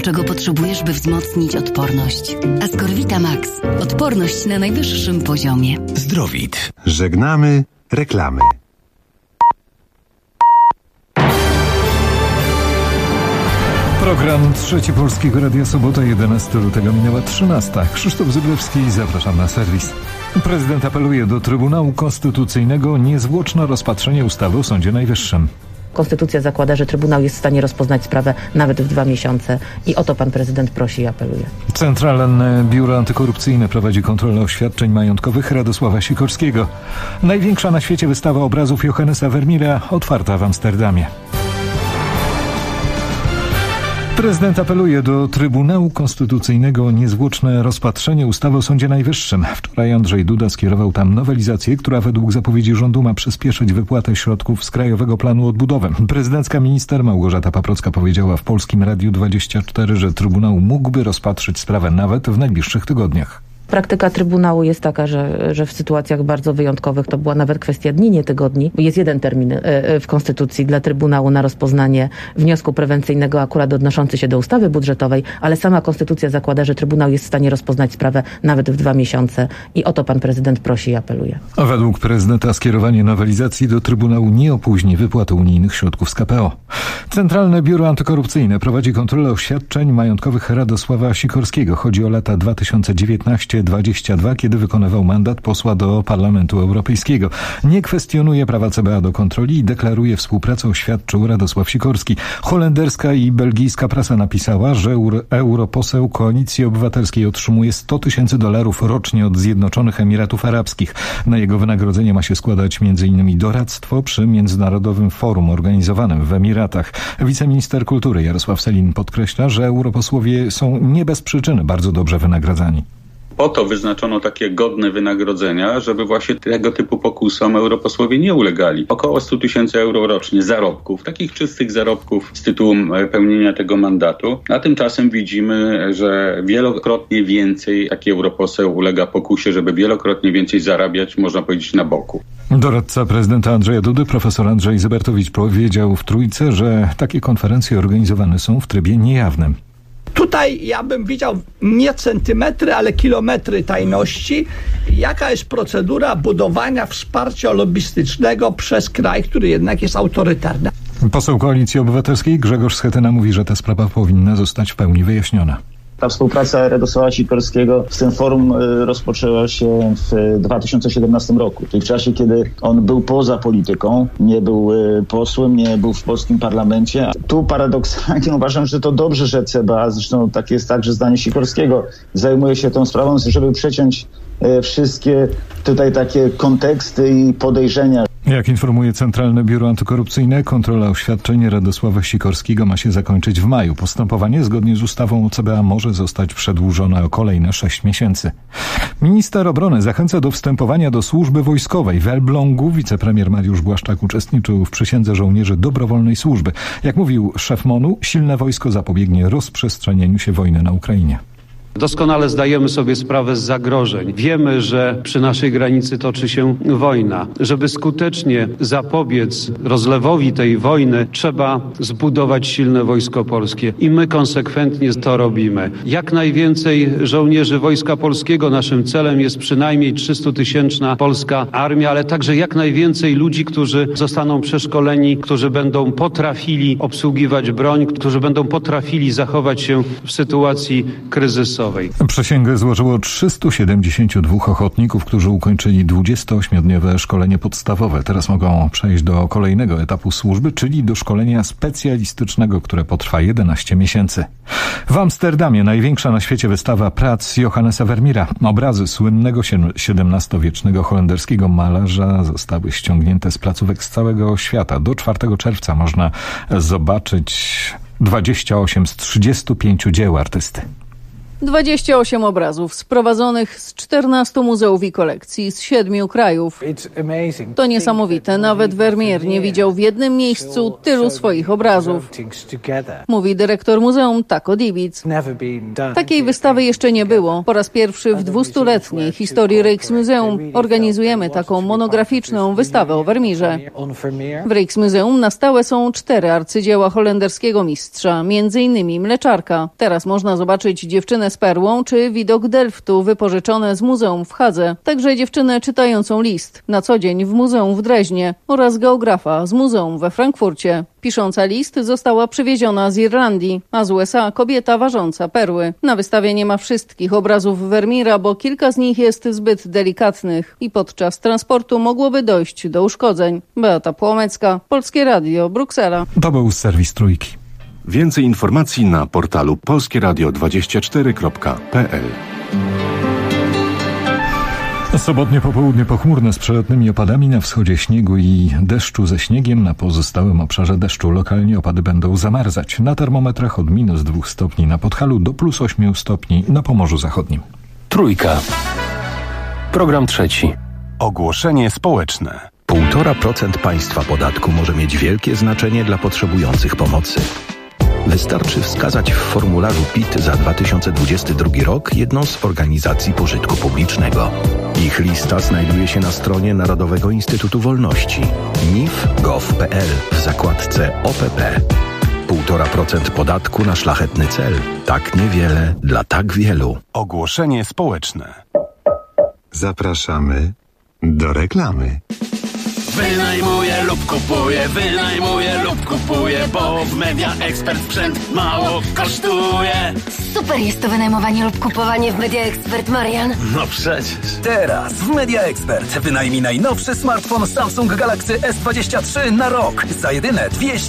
wszystko, czego potrzebujesz, by wzmocnić odporność. Ascorvita Max. Odporność na najwyższym poziomie. Zdrowit. Żegnamy reklamy. Program Trzeci Polskiego Radia, sobota 11 lutego, minęła 13. Krzysztof Zyblewski, zapraszam na serwis. Prezydent apeluje do Trybunału Konstytucyjnego o niezwłoczne rozpatrzenie ustawy o Sądzie Najwyższym. Konstytucja zakłada, że Trybunał jest w stanie rozpoznać sprawę nawet w 2 miesiące i o to pan prezydent prosi i apeluje. Centralne Biuro Antykorupcyjne prowadzi kontrolę oświadczeń majątkowych Radosława Sikorskiego. Największa na świecie wystawa obrazów Johannesa Vermeera otwarta w Amsterdamie. Prezydent apeluje do Trybunału Konstytucyjnego o niezwłoczne rozpatrzenie ustawy o Sądzie Najwyższym. Wczoraj Andrzej Duda skierował tam nowelizację, która według zapowiedzi rządu ma przyspieszyć wypłatę środków z Krajowego Planu Odbudowy. Prezydencka minister Małgorzata Paprocka powiedziała w Polskim Radiu 24, że Trybunał mógłby rozpatrzyć sprawę nawet w najbliższych tygodniach. Praktyka Trybunału jest taka, że w sytuacjach bardzo wyjątkowych to była nawet kwestia dni, nie tygodni. Jest jeden termin w Konstytucji dla Trybunału na rozpoznanie wniosku prewencyjnego akurat odnoszący się do ustawy budżetowej, ale sama Konstytucja zakłada, że Trybunał jest w stanie rozpoznać sprawę nawet w 2 miesiące i o to pan prezydent prosi i apeluje. A według prezydenta skierowanie nowelizacji do Trybunału nie opóźni wypłaty unijnych środków z KPO. Centralne Biuro Antykorupcyjne prowadzi kontrolę oświadczeń majątkowych Radosława Sikorskiego. Chodzi o lata 2019-2022, kiedy wykonywał mandat posła do Parlamentu Europejskiego. Nie kwestionuje prawa CBA do kontroli i deklaruje współpracę, oświadczył Radosław Sikorski. Holenderska i belgijska prasa napisała, że europoseł Koalicji Obywatelskiej otrzymuje $100,000 rocznie od Zjednoczonych Emiratów Arabskich. Na jego wynagrodzenie ma się składać m.in. doradztwo przy Międzynarodowym Forum organizowanym w Emiratach. Wiceminister kultury Jarosław Sellin podkreśla, że europosłowie są nie bez przyczyny bardzo dobrze wynagradzani. Po to wyznaczono takie godne wynagrodzenia, żeby właśnie tego typu pokusom europosłowie nie ulegali. Około 100,000 euro rocznie zarobków, takich czystych zarobków z tytułu pełnienia tego mandatu. A tymczasem widzimy, że wielokrotnie więcej taki europoseł ulega pokusie, żeby wielokrotnie więcej zarabiać, można powiedzieć, na boku. Doradca prezydenta Andrzeja Dudy, profesor Andrzej Zybertowicz, powiedział w Trójce, że takie konferencje organizowane są w trybie niejawnym. Tutaj ja bym widział nie centymetry, ale kilometry tajności. Jaka jest procedura budowania wsparcia lobbystycznego przez kraj, który jednak jest autorytarny? Poseł Koalicji Obywatelskiej Grzegorz Schetyna mówi, że ta sprawa powinna zostać w pełni wyjaśniona. Ta współpraca Radosława Sikorskiego z tym forum rozpoczęła się w 2017 roku, czyli w czasie, kiedy on był poza polityką, nie był posłem, nie był w polskim parlamencie. Tu paradoksalnie uważam, że to dobrze, że CBA, zresztą tak jest także zdanie Sikorskiego, zajmuje się tą sprawą, żeby przeciąć wszystkie tutaj takie konteksty i podejrzenia. Jak informuje Centralne Biuro Antykorupcyjne, kontrola oświadczeń Radosława Sikorskiego ma się zakończyć w maju. Postępowanie zgodnie z ustawą o CBA może zostać przedłużone o kolejne 6 miesięcy. Minister obrony zachęca do wstępowania do służby wojskowej. W Elblągu wicepremier Mariusz Błaszczak uczestniczył w przysiędze żołnierzy dobrowolnej służby. Jak mówił szef MON-u, silne wojsko zapobiegnie rozprzestrzenieniu się wojny na Ukrainie. Doskonale zdajemy sobie sprawę z zagrożeń. Wiemy, że przy naszej granicy toczy się wojna. Żeby skutecznie zapobiec rozlewowi tej wojny, trzeba zbudować silne wojsko polskie i my konsekwentnie to robimy. Jak najwięcej żołnierzy Wojska Polskiego. Naszym celem jest przynajmniej 300-tysięczna polska armia, ale także jak najwięcej ludzi, którzy zostaną przeszkoleni, którzy będą potrafili obsługiwać broń, którzy będą potrafili zachować się w sytuacji kryzysowej. Przysięgę złożyło 372 ochotników, którzy ukończyli 28-dniowe szkolenie podstawowe. Teraz mogą przejść do kolejnego etapu służby, czyli do szkolenia specjalistycznego, które potrwa 11 miesięcy. W Amsterdamie największa na świecie wystawa prac Johannesa Vermeera. Obrazy słynnego XVII-wiecznego holenderskiego malarza zostały ściągnięte z placówek z całego świata. Do 4 czerwca można zobaczyć 28 z 35 dzieł artysty. 28 obrazów sprowadzonych z 14 muzeów i kolekcji z 7 krajów. To niesamowite, nawet Vermeer nie widział w jednym miejscu tylu swoich obrazów, mówi dyrektor muzeum Taco Dibic. Takiej wystawy jeszcze nie było. Po raz pierwszy w 200-letniej historii Rijksmuseum organizujemy taką monograficzną wystawę o Vermeerze. W Rijksmuseum na stałe są 4 arcydzieła holenderskiego mistrza, m.in. Mleczarka. Teraz można zobaczyć Dziewczynę z perłą czy Widok Delftu wypożyczone z muzeum w Hadze. Także dziewczynę czytającą list na co dzień w muzeum w Dreźnie oraz geografa z muzeum we Frankfurcie. Pisząca list została przywieziona z Irlandii, a z USA kobieta ważąca perły. Na wystawie nie ma wszystkich obrazów Vermeera, bo kilka z nich jest zbyt delikatnych i podczas transportu mogłoby dojść do uszkodzeń. Beata Płomecka, Polskie Radio, Bruksela. To był serwis Trójki. Więcej informacji na portalu polskieradio24.pl. Sobotnie popołudnie pochmurne z przelotnymi opadami, na wschodzie śniegu i deszczu ze śniegiem, na pozostałym obszarze deszczu. Lokalnie opady będą zamarzać. Na termometrach od -2 stopni na Podhalu do +8 stopni na Pomorzu Zachodnim. Trójka. Program trzeci. Ogłoszenie społeczne. 1,5% państwa podatku może mieć wielkie znaczenie dla potrzebujących pomocy. Wystarczy wskazać w formularzu PIT za 2022 rok jedną z organizacji pożytku publicznego. Ich lista znajduje się na stronie Narodowego Instytutu Wolności nif.gov.pl w zakładce OPP. 1,5% podatku na szlachetny cel. Tak niewiele dla tak wielu. Ogłoszenie społeczne. Zapraszamy do reklamy. Wynajmuję lub kupuję, bo w Media Expert sprzęt mało kosztuje. Super jest to wynajmowanie lub kupowanie w Media Expert, Marian. No przecież. Teraz w Media Expert wynajmij najnowszy smartfon Samsung Galaxy S23 na rok za jedyne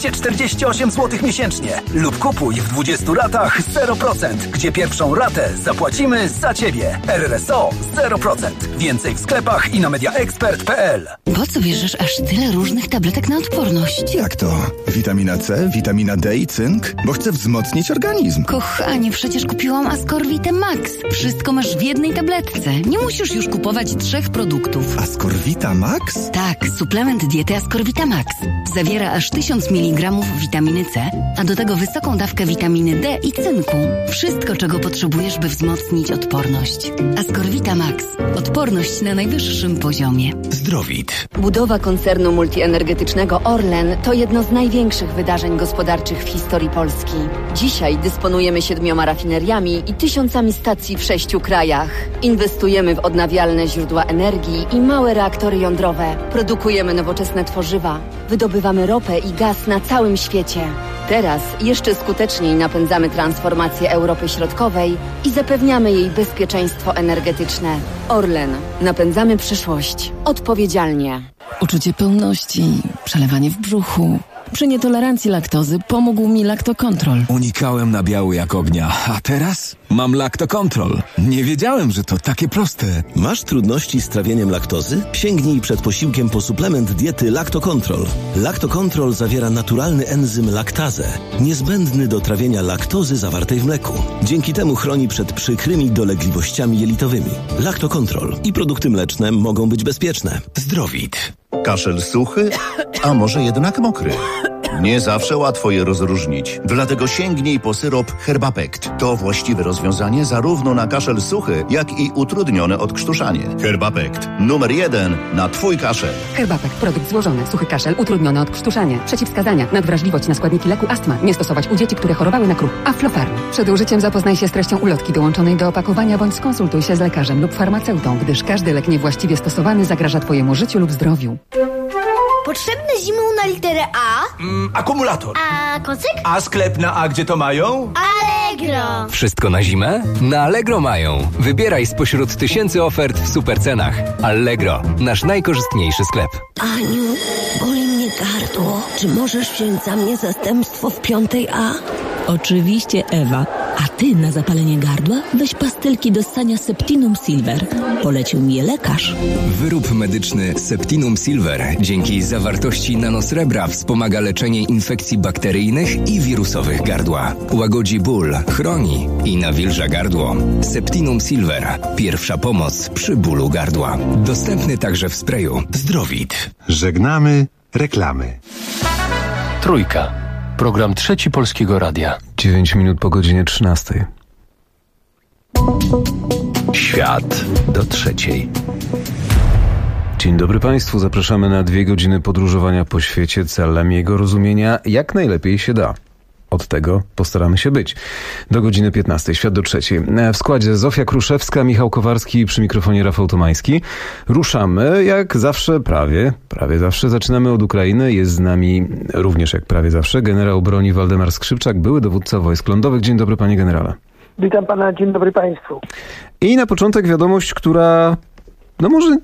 248 zł miesięcznie. Lub kupuj w 20 ratach 0%, gdzie pierwszą ratę zapłacimy za Ciebie. RRSO 0%. Więcej w sklepach i na mediaexpert.pl. Po co bierzesz aż tyle różnych tabletek na odporność? Jak to? Witamina C, witamina D i cynk? Bo chcę wzmocnić organizm. Kochanie, przecież kupiłam Ascorvitę Max. Wszystko masz w jednej tabletce. Nie musisz już kupować 3 produktów. Ascorvita Max? Tak, suplement diety Ascorvita Max. Zawiera aż 1000 mg witaminy C, a do tego wysoką dawkę witaminy D i cynku. Wszystko, czego potrzebujesz, by wzmocnić odporność. Ascorvita Max. Odporność na najwyższym poziomie. Zdrowit. Budowa koncernu multienergetycznego Orlen to jedno z największych wydarzeń gospodarczych w historii Polski. Dzisiaj dysponujemy 7 rafineriami i 1000 stacji w 6 krajach. Inwestujemy w odnawialne źródła energii i małe reaktory jądrowe. Produkujemy nowoczesne tworzywa. Wydobywamy ropę i gaz na całym świecie. Teraz jeszcze skuteczniej napędzamy transformację Europy Środkowej i zapewniamy jej bezpieczeństwo energetyczne. Orlen. Napędzamy przyszłość. Odpowiedzialnie. Uczucie pełności, przelewanie w brzuchu. Przy nietolerancji laktozy pomógł mi Lactocontrol. Unikałem nabiału jak ognia, a teraz mam Lactocontrol. Nie wiedziałem, że to takie proste. Masz trudności z trawieniem laktozy? Sięgnij przed posiłkiem po suplement diety Lactocontrol. Lactocontrol zawiera naturalny enzym laktazę, niezbędny do trawienia laktozy zawartej w mleku. Dzięki temu chroni przed przykrymi dolegliwościami jelitowymi. Lactocontrol i produkty mleczne mogą być bezpieczne. Zdrowit. Kaszel suchy, a może jednak mokry? Nie zawsze łatwo je rozróżnić. Dlatego sięgnij po syrop Herbapekt. To właściwe rozwiązanie zarówno na kaszel suchy, jak i utrudnione odkrztuszanie. Herbapekt. Numer 1 na Twój kaszel. Herbapekt. Produkt złożony. Suchy kaszel, utrudnione odkrztuszanie. Przeciwwskazania. Nadwrażliwość na składniki leku astma. Nie stosować u dzieci, które chorowały na kruch. Aflofarm. Przed użyciem zapoznaj się z treścią ulotki dołączonej do opakowania bądź skonsultuj się z lekarzem lub farmaceutą, gdyż każdy lek niewłaściwie stosowany zagraża Twojemu życiu lub zdrowiu. Potrzebny zimą na literę A? Akumulator. A kocyk? A sklep na A gdzie to mają? Allegro. Wszystko na zimę? Na Allegro mają. Wybieraj spośród tysięcy ofert w super cenach. Allegro. Nasz najkorzystniejszy sklep. Aniu, boli mnie gardło. Czy możesz wziąć za mnie zastępstwo w 5A? Oczywiście, Ewa. A ty na zapalenie gardła weź pastylki do ssania Septinum Silver. Polecił mi je lekarz. Wyrób medyczny Septinum Silver dzięki zawartości nanosrebra wspomaga leczenie infekcji bakteryjnych i wirusowych gardła. Łagodzi ból, chroni i nawilża gardło. Septinum Silver. Pierwsza pomoc przy bólu gardła. Dostępny także w sprayu. Zdrowit. Żegnamy reklamy. Trójka. Program Trzeci Polskiego Radia. 9 minut po godzinie 13. Świat do trzeciej. Dzień dobry Państwu. Zapraszamy na 2 godziny podróżowania po świecie celem jego rozumienia jak najlepiej się da. Od tego postaramy się być. Do godziny 15. Świat do trzeciej. W składzie Zofia Kruszewska, Michał Kowarski, przy mikrofonie Rafał Tomański. Ruszamy jak zawsze, prawie zawsze. Zaczynamy od Ukrainy. Jest z nami również jak prawie zawsze generał broni Waldemar Skrzypczak, były dowódca wojsk lądowych. Dzień dobry panie generale. Witam pana, dzień dobry państwu. I na początek wiadomość, która może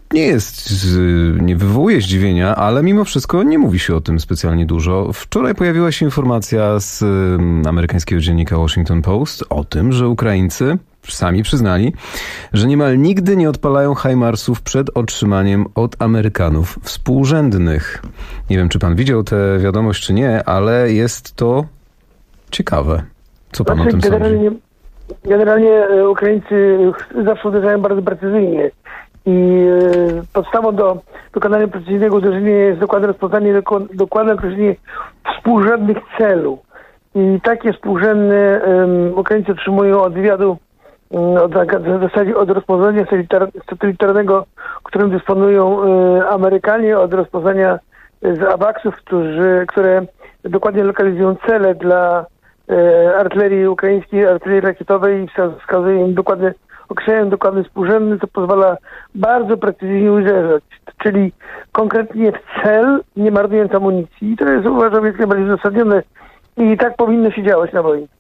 nie wywołuje zdziwienia, ale mimo wszystko nie mówi się o tym specjalnie dużo. Wczoraj pojawiła się informacja z amerykańskiego dziennika Washington Post o tym, że Ukraińcy sami przyznali, że niemal nigdy nie odpalają HIMARS-ów przed otrzymaniem od Amerykanów współrzędnych. Nie wiem, czy pan widział tę wiadomość, czy nie, ale jest to ciekawe. Co pan o tym sądzi? Generalnie Ukraińcy zawsze uderzają bardzo precyzyjnie. I podstawą do wykonania precyzyjnego uderzenia jest dokładne określenie współrzędnych celów. I takie współrzędne Ukraińcy otrzymują od wywiadu, w zasadzie od rozpoznania satelitarnego, którym dysponują Amerykanie, od rozpoznania z AWACS-ów, które dokładnie lokalizują cele dla artylerii ukraińskiej, artylerii rakietowej i wskazują im określają dokładny współrzędny, co pozwala bardzo precyzyjnie uderzać, czyli konkretnie w cel, nie marnując amunicji. I to jest, uważam, jak najbardziej uzasadnione i tak powinno się działać na wojnie.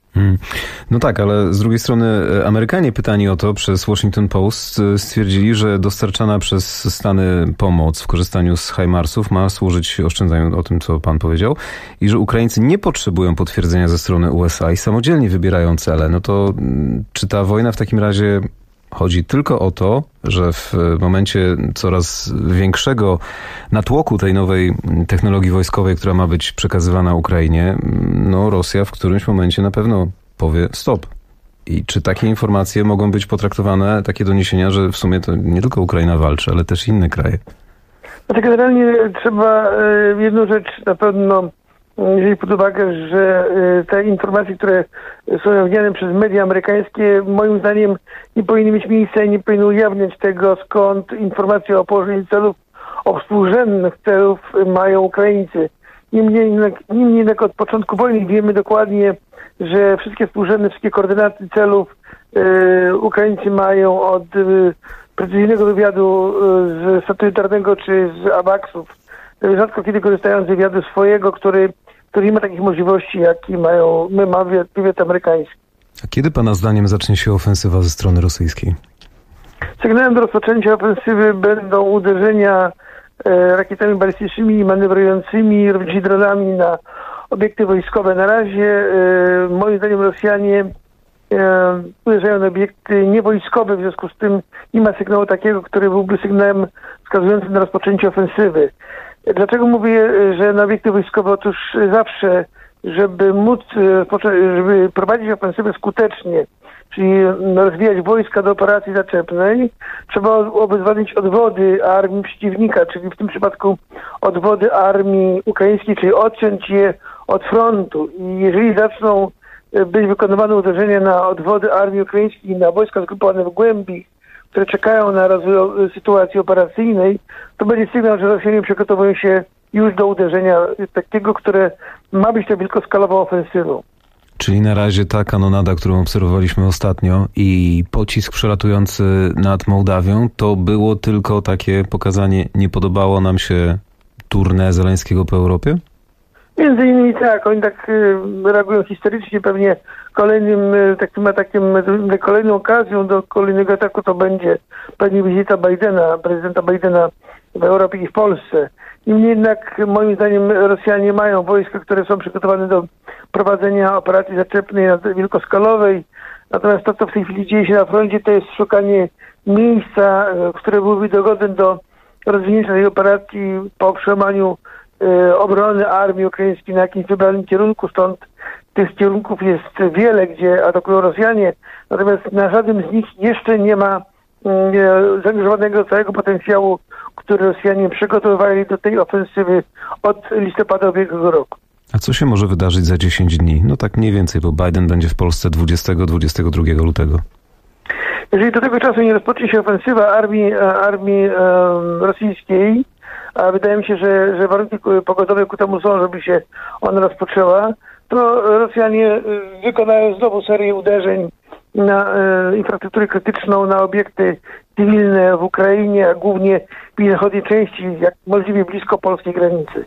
No tak, ale z drugiej strony Amerykanie pytani o to przez Washington Post stwierdzili, że dostarczana przez Stany pomoc w korzystaniu z HIMARS-ów ma służyć oszczędzaniu, o tym co pan powiedział, i że Ukraińcy nie potrzebują potwierdzenia ze strony USA i samodzielnie wybierają cele. No to czy ta wojna w takim razie chodzi tylko o to, że w momencie coraz większego natłoku tej nowej technologii wojskowej, która ma być przekazywana Ukrainie, Rosja w którymś momencie na pewno powie stop. I czy takie informacje mogą być potraktowane, takie doniesienia, że w sumie to nie tylko Ukraina walczy, ale też inne kraje? Znaczy generalnie trzeba jedną rzecz na pewno wziąć pod uwagę, że te informacje, które są ujawniane przez media amerykańskie, moim zdaniem nie powinny mieć miejsca i nie powinny ujawniać tego, skąd informacje o położeniu celów, o współrzędnych celów mają Ukraińcy. Niemniej jednak od początku wojny wiemy dokładnie, że wszystkie współrzędne, wszystkie koordynaty celów Ukraińcy mają od precyzyjnego wywiadu z satelitarnego czy z AWACS-ów. Rzadko kiedy korzystają z wywiadu swojego, który nie ma takich możliwości, jakie ma wywiad amerykański. A kiedy pana zdaniem zacznie się ofensywa ze strony rosyjskiej? Sygnałem do rozpoczęcia ofensywy będą uderzenia rakietami balistycznymi i manewrującymi, również dronami na obiekty wojskowe. Na razie moim zdaniem Rosjanie uderzają na obiekty niewojskowe, w związku z tym nie ma sygnału takiego, który byłby sygnałem wskazującym na rozpoczęcie ofensywy. Dlaczego mówię, że na obiekty wojskowe? Otóż zawsze, żeby prowadzić ofensywę skutecznie, czyli rozwijać wojska do operacji zaczepnej, trzeba obezwładnić odwody armii przeciwnika, czyli w tym przypadku odwody armii ukraińskiej, czyli odciąć je od frontu. I jeżeli zaczną być wykonywane uderzenia na odwody armii ukraińskiej, na wojska zgrupowane w głębi, które czekają na rozwój sytuacji operacyjnej, to będzie sygnał, że Rosjanie przygotowują się już do uderzenia takiego, które ma być to wielkoskalową ofensywą. Czyli na razie ta kanonada, którą obserwowaliśmy ostatnio i pocisk przelatujący nad Mołdawią, to było tylko takie pokazanie, nie podobało nam się tournée Zeleńskiego po Europie? Między innymi tak, oni tak reagują historycznie, pewnie kolejną okazją do kolejnego ataku to będzie pewnie wizyta prezydenta Bidena w Europie i w Polsce. Niemniej jednak moim zdaniem Rosjanie mają wojska, które są przygotowane do prowadzenia operacji zaczepnej wielkoskalowej. Natomiast to, co w tej chwili dzieje się na froncie, to jest szukanie miejsca, które byłoby dogodne do rozwinięcia tej operacji po przełamaniu obrony armii ukraińskiej na jakimś wybranym kierunku. Stąd tych kierunków jest wiele, gdzie atakują Rosjanie. Natomiast na żadnym z nich jeszcze nie ma zaangażowanego całego potencjału, który Rosjanie przygotowywali do tej ofensywy od listopada ubiegłego roku. A co się może wydarzyć za 10 dni? No tak mniej więcej, bo Biden będzie w Polsce 20-22 lutego. Jeżeli do tego czasu nie rozpocznie się ofensywa armii rosyjskiej, a wydaje mi się, że warunki pogodowe ku temu są, żeby się ona rozpoczęła, to Rosjanie wykonają znowu serię uderzeń na infrastrukturę krytyczną, na obiekty cywilne w Ukrainie, a głównie w jej zachodniej części, jak możliwie blisko polskiej granicy.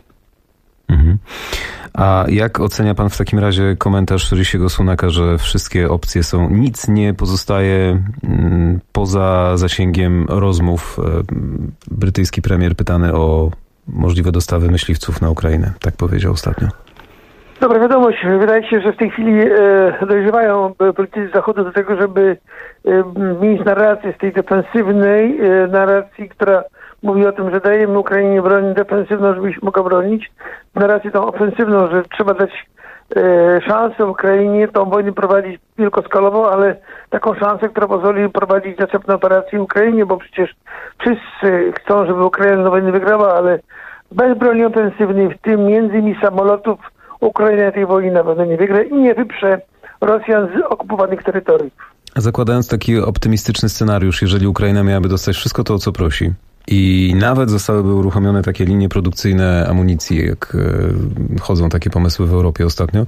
A jak ocenia pan w takim razie komentarz Rishiego Sunaka, że wszystkie opcje są, nic nie pozostaje poza zasięgiem rozmów? Brytyjski premier pytany o możliwe dostawy myśliwców na Ukrainę, tak powiedział ostatnio. Dobra wiadomość. Wydaje się, że w tej chwili dojrzewają politycy Zachodu do tego, żeby mieć narrację z tej defensywnej narracji, która mówi o tym, że dajemy Ukrainie broń defensywną, żeby się mogła bronić. Narrację tą ofensywną, że trzeba dać szansę Ukrainie tą wojnę prowadzić wielkoskalowo, ale taką szansę, która pozwoli prowadzić zaczepne operacje w Ukrainie, bo przecież wszyscy chcą, żeby Ukraina tę wojnę wygrała, ale bez broni ofensywnej, w tym między innymi samolotów, Ukraina tej wojny na pewno nie wygra i nie wyprze Rosjan z okupowanych terytoriów. Zakładając taki optymistyczny scenariusz, jeżeli Ukraina miałaby dostać wszystko to, o co prosi i nawet zostałyby uruchomione takie linie produkcyjne amunicji, jak chodzą takie pomysły w Europie ostatnio,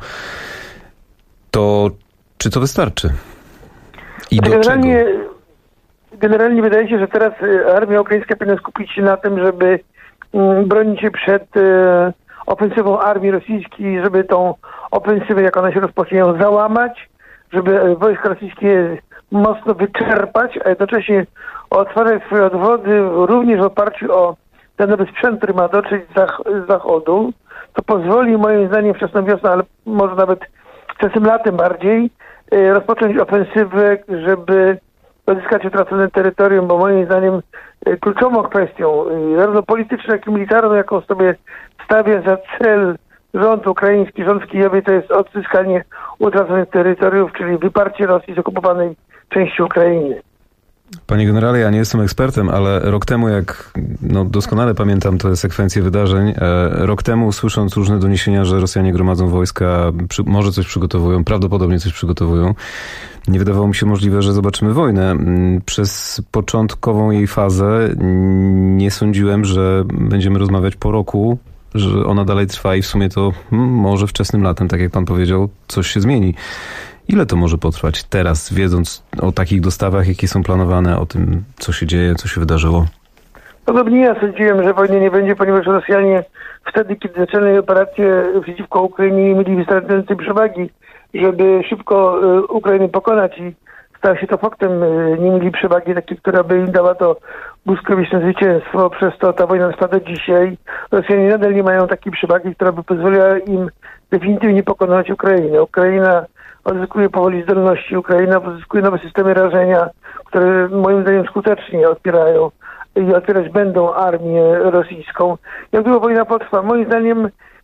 to czy to wystarczy? I do czego? Generalnie wydaje się, że teraz armia ukraińska powinna skupić się na tym, żeby bronić się przed ofensywą armii rosyjskiej, żeby tą ofensywę, jak ona się rozpocznie, ją załamać, żeby wojska rosyjskie mocno wyczerpać, a jednocześnie otworzyć swoje odwody również w oparciu o ten nowy sprzęt, który ma dotrzeć z zachodu. To pozwoli moim zdaniem wczesną wiosną, ale może nawet wczesnym latem bardziej, rozpocząć ofensywę, żeby odzyskać utracone terytorium, bo moim zdaniem kluczową kwestią, zarówno polityczną, jak i militarną, jaką sobie stawia za cel rząd ukraiński, rząd w Kijowie, to jest odzyskanie utraconych terytoriów, czyli wyparcie Rosji z okupowanej części Ukrainy. Panie generale, ja nie jestem ekspertem, ale rok temu, jak doskonale pamiętam tę sekwencję wydarzeń, rok temu słysząc różne doniesienia, że Rosjanie gromadzą wojska, może coś przygotowują, prawdopodobnie coś przygotowują, nie wydawało mi się możliwe, że zobaczymy wojnę. Przez początkową jej fazę nie sądziłem, że będziemy rozmawiać po roku, że ona dalej trwa i w sumie to może wczesnym latem, tak jak pan powiedział, coś się zmieni. Ile to może potrwać teraz, wiedząc o takich dostawach, jakie są planowane, o tym, co się dzieje, co się wydarzyło? Podobnie ja sądziłem, że wojny nie będzie, ponieważ Rosjanie wtedy, kiedy zaczęli operację przeciwko Ukrainie, mieli wystarczającej przewagi, żeby szybko Ukrainę pokonać i stało się to faktem. Nie mieli przewagi takiej, która by im dała to błyskawiczne zwycięstwo. Przez to ta wojna trwa do dzisiaj. Rosjanie nadal nie mają takiej przewagi, która by pozwoliła im definitywnie pokonać Ukrainę. Ukraina odzyskuje powoli zdolności. Ukraina odzyskuje nowe systemy rażenia, które moim zdaniem skutecznie odpierają i odpierać będą armię rosyjską. Jak długo wojna potrwa? Moim zdaniem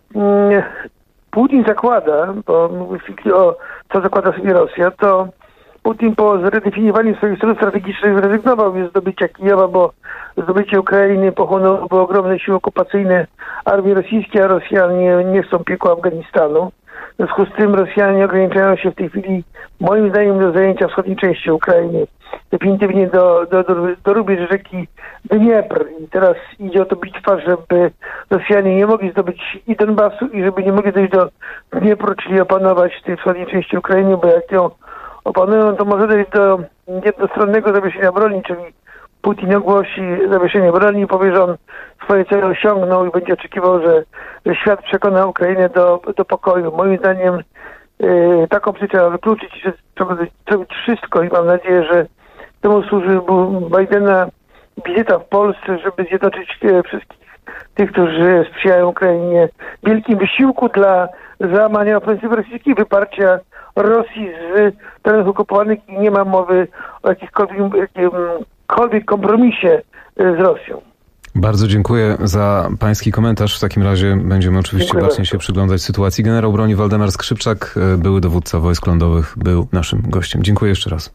Putin zakłada, bo o co zakłada sobie Rosja, to Putin po zredefiniowaniu swoich celów strategicznych zrezygnował z zdobycia Kijowa, bo zdobycie Ukrainy pochłonęłoby ogromne siły okupacyjne armii rosyjskiej, a Rosjanie nie chcą piekła Afganistanu. W związku z tym Rosjanie ograniczają się w tej chwili, moim zdaniem, do zajęcia wschodniej części Ukrainy. Definitywnie do rubieży rzeki Dniepr. I teraz idzie o to bitwa, żeby Rosjanie nie mogli zdobyć i Donbasu, i żeby nie mogli dojść do Dniepru, czyli opanować tej wschodniej części Ukrainy, bo jak ją opanują, to może dojść do jednostronnego zawieszenia broni, czyli Putin ogłosi zawieszenie broni i powie, że on swoje cele osiągnął i będzie oczekiwał, że świat przekona Ukrainę do pokoju. Moim zdaniem taką opcję trzeba wykluczyć, że trzeba zrobić wszystko i mam nadzieję, że temu służy Bidena wizyta w Polsce, żeby zjednoczyć wszystkich tych, którzy sprzyjają Ukrainie w wielkim wysiłku dla załamania ofensywy rosyjskiej, wyparcia Rosji z terenów okupowanych i nie ma mowy o jakimkolwiek kompromisie z Rosją. Bardzo dziękuję za pański komentarz. W takim razie będziemy oczywiście bacznie się przyglądać sytuacji. Generał broni Waldemar Skrzypczak, były dowódca wojsk lądowych, był naszym gościem. Dziękuję jeszcze raz.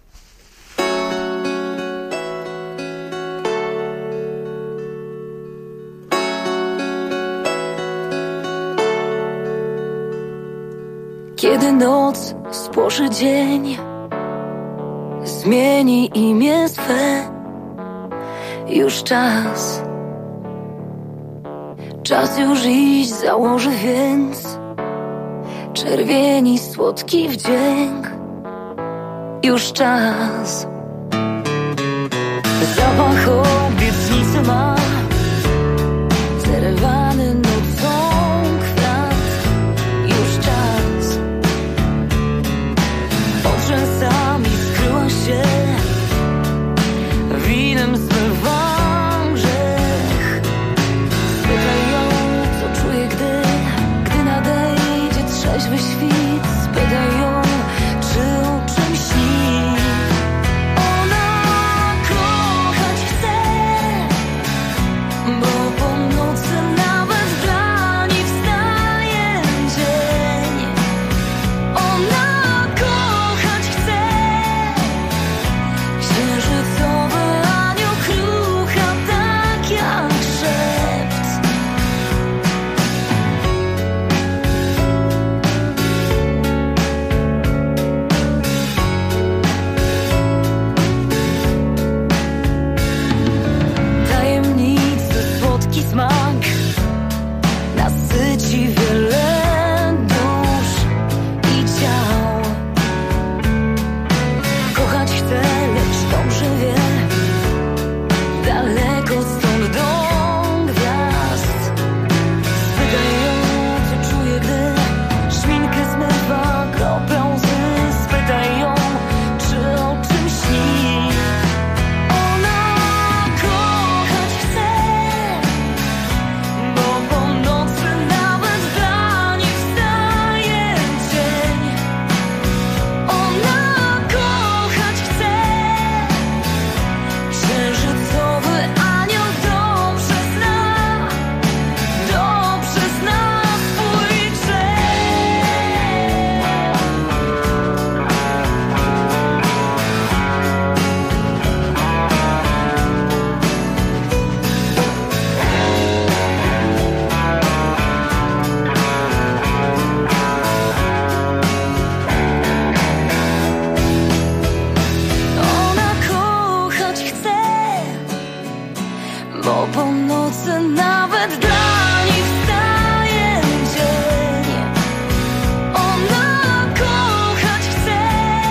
Kiedy noc spłoszy dzień, zmieni imię swe, już czas. Czas już iść, założy więc czerwieni słodki wdzięk. Już czas. Zapach obietnicy ma, zerwany nocą kwiat. Już czas. Pod rzęsami skryła się, winem zmywam grzech. Spytaj ją, co czuje, gdy nadejdzie trzeźwy świt. Spytaj ją, czy o czym śni. Ona kochać chce, bo po nocy nawet dla niej wstaje dzień. Ona kochać chce, księżycowy anioł krucha, tak jak szept. Tajemnicy słodki smak nasyci wiele dusz i ciał. Kochać chce, lecz dobrze wie, daleko stąd do gwiazd. Spytaj ją, co czuje, gdy szminkę zmywa kroplą łzy. Spytaj ją, czy o czym śni. Ona kochać chce, bo po nocy nawet dla niej wstaje dzień. Ona kochać chce, księżycowy anioł dobrze zna swój grzech. Ona kochać chce, bo po nocy nawet dla niej wstaje dzień. Ona kochać chce,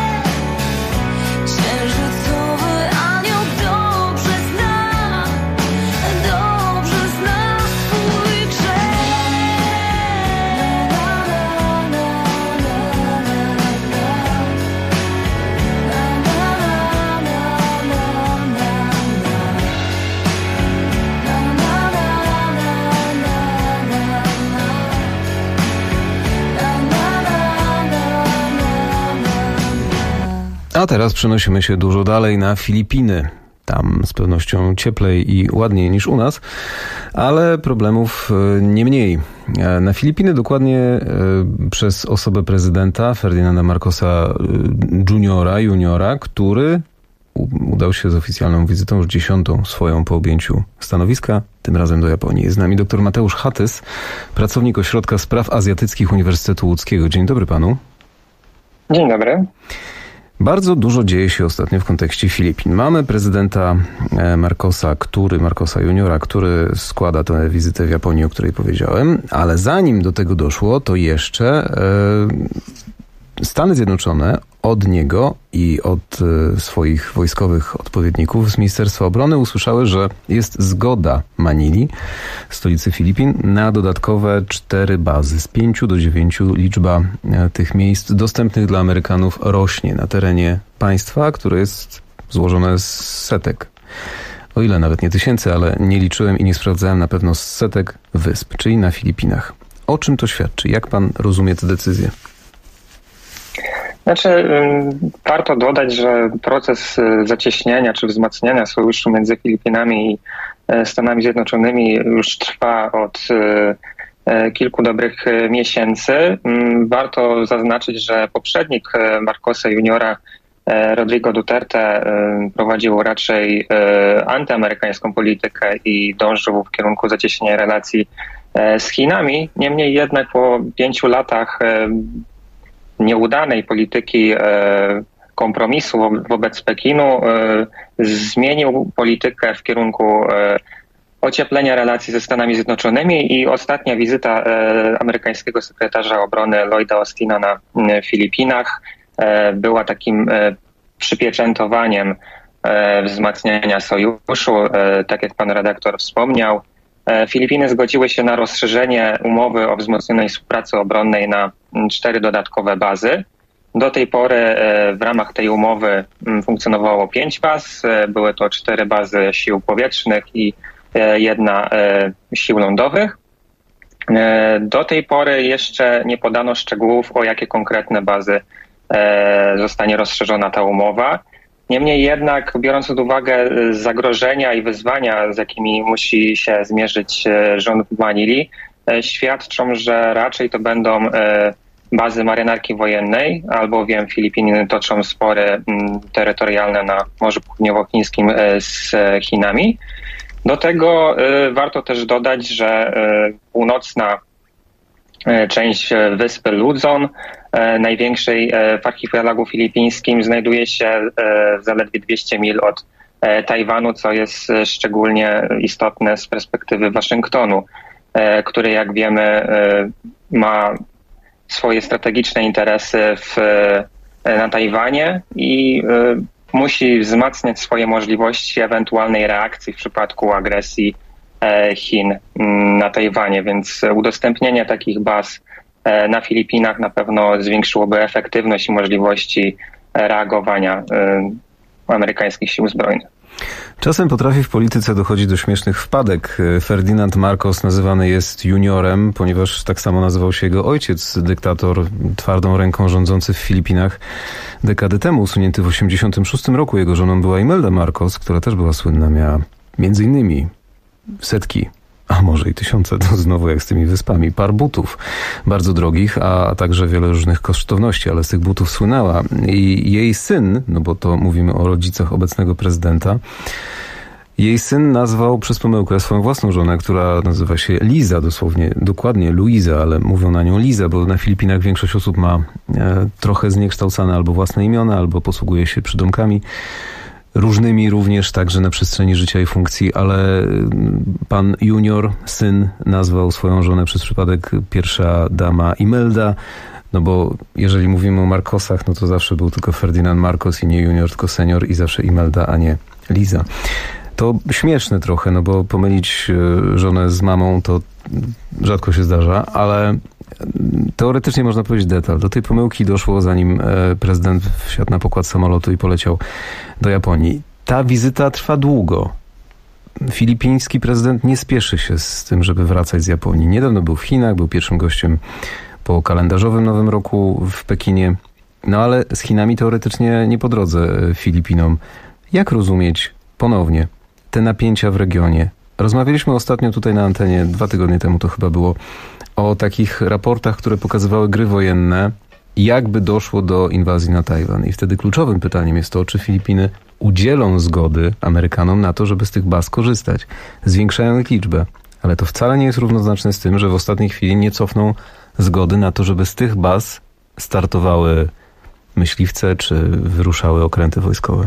księżycowy anioł dobrze zna swój grzech. A teraz przenosimy się dużo dalej na Filipiny. Tam z pewnością cieplej i ładniej niż u nas, ale problemów nie mniej. Na Filipiny dokładnie przez osobę prezydenta Ferdynanda Marcosa Juniora, który udał się z oficjalną wizytą już 10. swoją po objęciu stanowiska, tym razem do Japonii. Jest z nami dr Mateusz Hatys, pracownik Ośrodka Spraw Azjatyckich Uniwersytetu Łódzkiego. Dzień dobry panu. Dzień dobry. Bardzo dużo dzieje się ostatnio w kontekście Filipin. Mamy prezydenta Marcosa Juniora, który składa tę wizytę w Japonii, o której powiedziałem, ale zanim do tego doszło, to jeszcze Stany Zjednoczone od niego i od swoich wojskowych odpowiedników z Ministerstwa Obrony usłyszały, że jest zgoda Manili, stolicy Filipin, na dodatkowe 4 bazy. Z 5 do 9 liczba tych miejsc dostępnych dla Amerykanów rośnie na terenie państwa, które jest złożone z setek o ile nawet nie tysięcy, ale nie liczyłem i nie sprawdzałem, na pewno setek wysp, czyli na Filipinach. O czym to świadczy? Jak pan rozumie tę decyzję? Znaczy, warto dodać, że proces zacieśniania czy wzmacniania sojuszu między Filipinami i Stanami Zjednoczonymi już trwa od kilku dobrych miesięcy. Warto zaznaczyć, że poprzednik Marcosa Juniora, Rodrigo Duterte, prowadził raczej antyamerykańską politykę i dążył w kierunku zacieśnienia relacji z Chinami. Niemniej jednak po 5 latach nieudanej polityki kompromisu wobec Pekinu zmienił politykę w kierunku ocieplenia relacji ze Stanami Zjednoczonymi i ostatnia wizyta amerykańskiego sekretarza obrony Lloyda Austina na Filipinach była takim przypieczętowaniem wzmacniania sojuszu. Tak jak pan redaktor wspomniał, Filipiny zgodziły się na rozszerzenie umowy o wzmocnionej współpracy obronnej na 4 dodatkowe bazy. Do tej pory w ramach tej umowy funkcjonowało 5 baz. Były to 4 bazy sił powietrznych i 1 sił lądowych. Do tej pory jeszcze nie podano szczegółów, o jakie konkretne bazy zostanie rozszerzona ta umowa. Niemniej jednak, biorąc pod uwagę zagrożenia i wyzwania, z jakimi musi się zmierzyć rząd w Manili, świadczą, że raczej to będą bazy marynarki wojennej, albowiem Filipiny toczą spory terytorialne na Morzu Południowochińskim z Chinami. Do tego warto też dodać, że północna część wyspy Luzon, największej w archipelagu filipińskim, znajduje się zaledwie 200 mil od Tajwanu, co jest szczególnie istotne z perspektywy Waszyngtonu, który, jak wiemy, ma swoje strategiczne interesy na Tajwanie i musi wzmacniać swoje możliwości ewentualnej reakcji w przypadku agresji Chin na Tajwanie, więc udostępnienie takich baz na Filipinach na pewno zwiększyłoby efektywność i możliwości reagowania amerykańskich sił zbrojnych. Czasem potrafi w polityce dochodzić do śmiesznych wpadek. Ferdinand Marcos nazywany jest juniorem, ponieważ tak samo nazywał się jego ojciec, dyktator twardą ręką rządzący w Filipinach dekadę temu, usunięty w 1986 roku. Jego żoną była Imelda Marcos, która też była słynna, miała między innymi setki, a może i tysiące, to znowu jak z tymi wyspami, par butów bardzo drogich, a także wiele różnych kosztowności, ale z tych butów słynęła. I jej syn, no bo to mówimy o rodzicach obecnego prezydenta, jej syn nazwał przez pomyłkę swoją własną żonę, która nazywa się Liza, dosłownie, dokładnie Luiza, ale mówią na nią Liza, bo na Filipinach większość osób ma trochę zniekształcane albo własne imiona, albo posługuje się przydomkami różnymi również także na przestrzeni życia i funkcji, ale pan junior, syn, nazwał swoją żonę przez przypadek pierwsza dama Imelda, no bo jeżeli mówimy o Marcosach, no to zawsze był tylko Ferdinand Marcos i nie junior, tylko senior i zawsze Imelda, a nie Liza. To śmieszne trochę, no bo pomylić żonę z mamą to rzadko się zdarza, ale teoretycznie można powiedzieć detal. Do tej pomyłki doszło, zanim prezydent wsiadł na pokład samolotu i poleciał do Japonii. Ta wizyta trwa długo. Filipiński prezydent nie spieszy się z tym, żeby wracać z Japonii. Niedawno był w Chinach, był pierwszym gościem po kalendarzowym Nowym Roku w Pekinie. No ale z Chinami teoretycznie nie po drodze Filipinom. Jak rozumieć ponownie te napięcia w regionie? Rozmawialiśmy ostatnio tutaj na antenie, 2 tygodnie temu to chyba było, o takich raportach, które pokazywały gry wojenne, jakby doszło do inwazji na Tajwan. I wtedy kluczowym pytaniem jest to, czy Filipiny udzielą zgody Amerykanom na to, żeby z tych baz korzystać. Zwiększają ich liczbę. Ale to wcale nie jest równoznaczne z tym, że w ostatniej chwili nie cofną zgody na to, żeby z tych baz startowały myśliwce, czy wyruszały okręty wojskowe.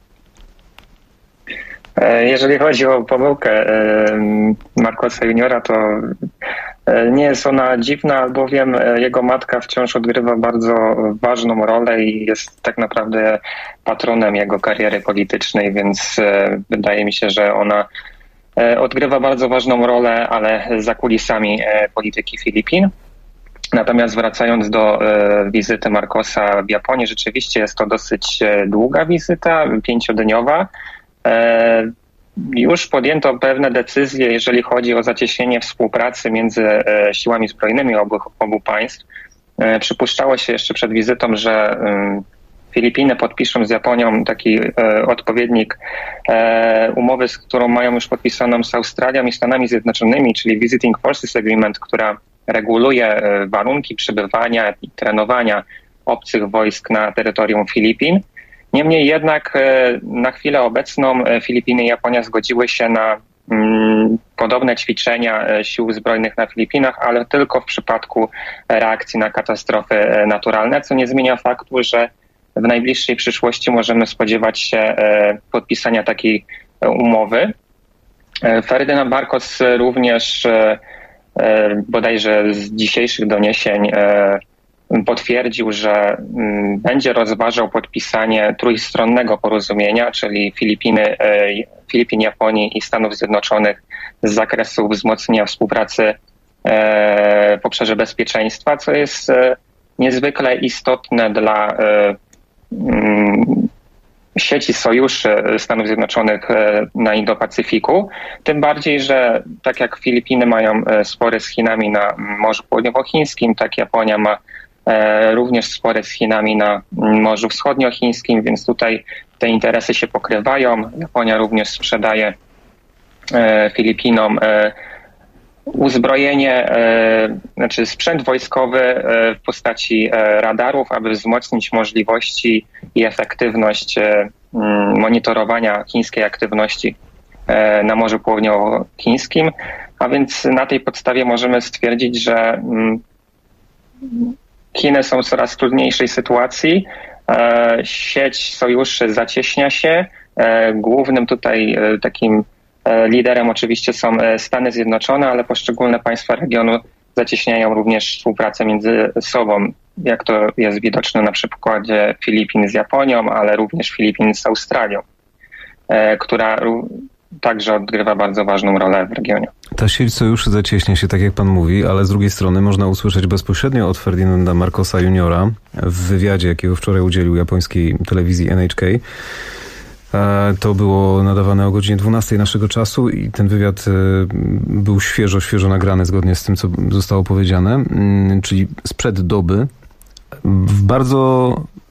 Jeżeli chodzi o pomyłkę Marcosa Juniora, to nie jest ona dziwna, albowiem jego matka wciąż odgrywa bardzo ważną rolę i jest tak naprawdę patronem jego kariery politycznej, więc wydaje mi się, że ona odgrywa bardzo ważną rolę, ale za kulisami polityki Filipin. Natomiast wracając do wizyty Marcosa w Japonii, rzeczywiście jest to dosyć długa wizyta, 5-dniowa. już podjęto pewne decyzje, jeżeli chodzi o zacieśnienie współpracy między siłami zbrojnymi obu państw. Przypuszczało się jeszcze przed wizytą, że Filipiny podpiszą z Japonią taki odpowiednik umowy, z którą mają już podpisaną z Australią i Stanami Zjednoczonymi, czyli Visiting Forces Agreement, która reguluje warunki przebywania i trenowania obcych wojsk na terytorium Filipin. Niemniej jednak na chwilę obecną Filipiny i Japonia zgodziły się na podobne ćwiczenia sił zbrojnych na Filipinach, ale tylko w przypadku reakcji na katastrofy naturalne, co nie zmienia faktu, że w najbliższej przyszłości możemy spodziewać się podpisania takiej umowy. Ferdynand Marcos również bodajże z dzisiejszych doniesień potwierdził, że będzie rozważał podpisanie trójstronnego porozumienia, czyli Filipin, Japonii i Stanów Zjednoczonych z zakresu wzmocnienia współpracy w obszarze bezpieczeństwa, co jest niezwykle istotne dla sieci sojuszy Stanów Zjednoczonych na Indo-Pacyfiku. Tym bardziej, że tak jak Filipiny mają spory z Chinami na Morzu Południowochińskim, tak Japonia ma również spory z Chinami na Morzu Wschodniochińskim, więc tutaj te interesy się pokrywają. Japonia również sprzedaje Filipinom uzbrojenie, znaczy sprzęt wojskowy w postaci radarów, aby wzmocnić możliwości i efektywność monitorowania chińskiej aktywności na Morzu Południowochińskim. A więc na tej podstawie możemy stwierdzić, że Chiny są w coraz trudniejszej sytuacji. Sieć sojuszy zacieśnia się. Głównym tutaj takim liderem oczywiście są Stany Zjednoczone, ale poszczególne państwa regionu zacieśniają również współpracę między sobą, jak to jest widoczne na przykładzie Filipin z Japonią, ale również Filipin z Australią, która także odgrywa bardzo ważną rolę w regionie. Ta sieć sojuszy zacieśnia się, tak jak pan mówi, ale z drugiej strony można usłyszeć bezpośrednio od Ferdynanda Marcosa Juniora w wywiadzie, jakiego wczoraj udzielił japońskiej telewizji NHK. To było nadawane o godzinie 12 naszego czasu i ten wywiad był świeżo nagrany zgodnie z tym, co zostało powiedziane, czyli sprzed doby, w bardzo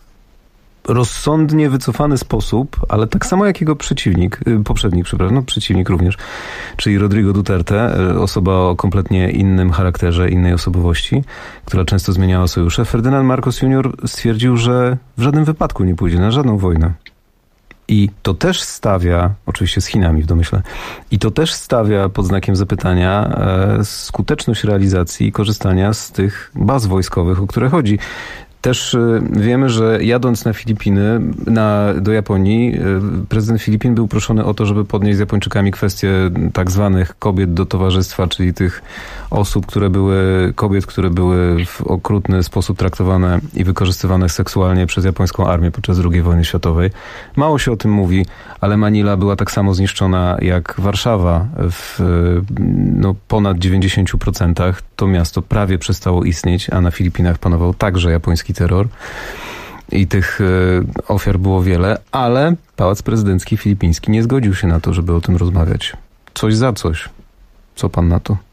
rozsądnie wycofany sposób, ale tak samo jak jego przeciwnik również, czyli Rodrigo Duterte, osoba o kompletnie innym charakterze, innej osobowości, która często zmieniała sojusze. Ferdynand Marcos Junior stwierdził, że w żadnym wypadku nie pójdzie na żadną wojnę. I to też stawia, oczywiście z Chinami w domyśle, i to też stawia pod znakiem zapytania skuteczność realizacji i korzystania z tych baz wojskowych, o które chodzi. Też wiemy, że jadąc na Filipiny, do Japonii, prezydent Filipin był proszony o to, żeby podnieść z Japończykami kwestię tak zwanych kobiet do towarzystwa, czyli tych osób, kobiet, które były w okrutny sposób traktowane i wykorzystywane seksualnie przez japońską armię podczas II wojny światowej. Mało się o tym mówi, ale Manila była tak samo zniszczona jak Warszawa w ponad 90%. To miasto prawie przestało istnieć, a na Filipinach panował także japoński terror i tych ofiar było wiele, ale Pałac Prezydencki Filipiński nie zgodził się na to, żeby o tym rozmawiać. Coś za coś. Co pan na to?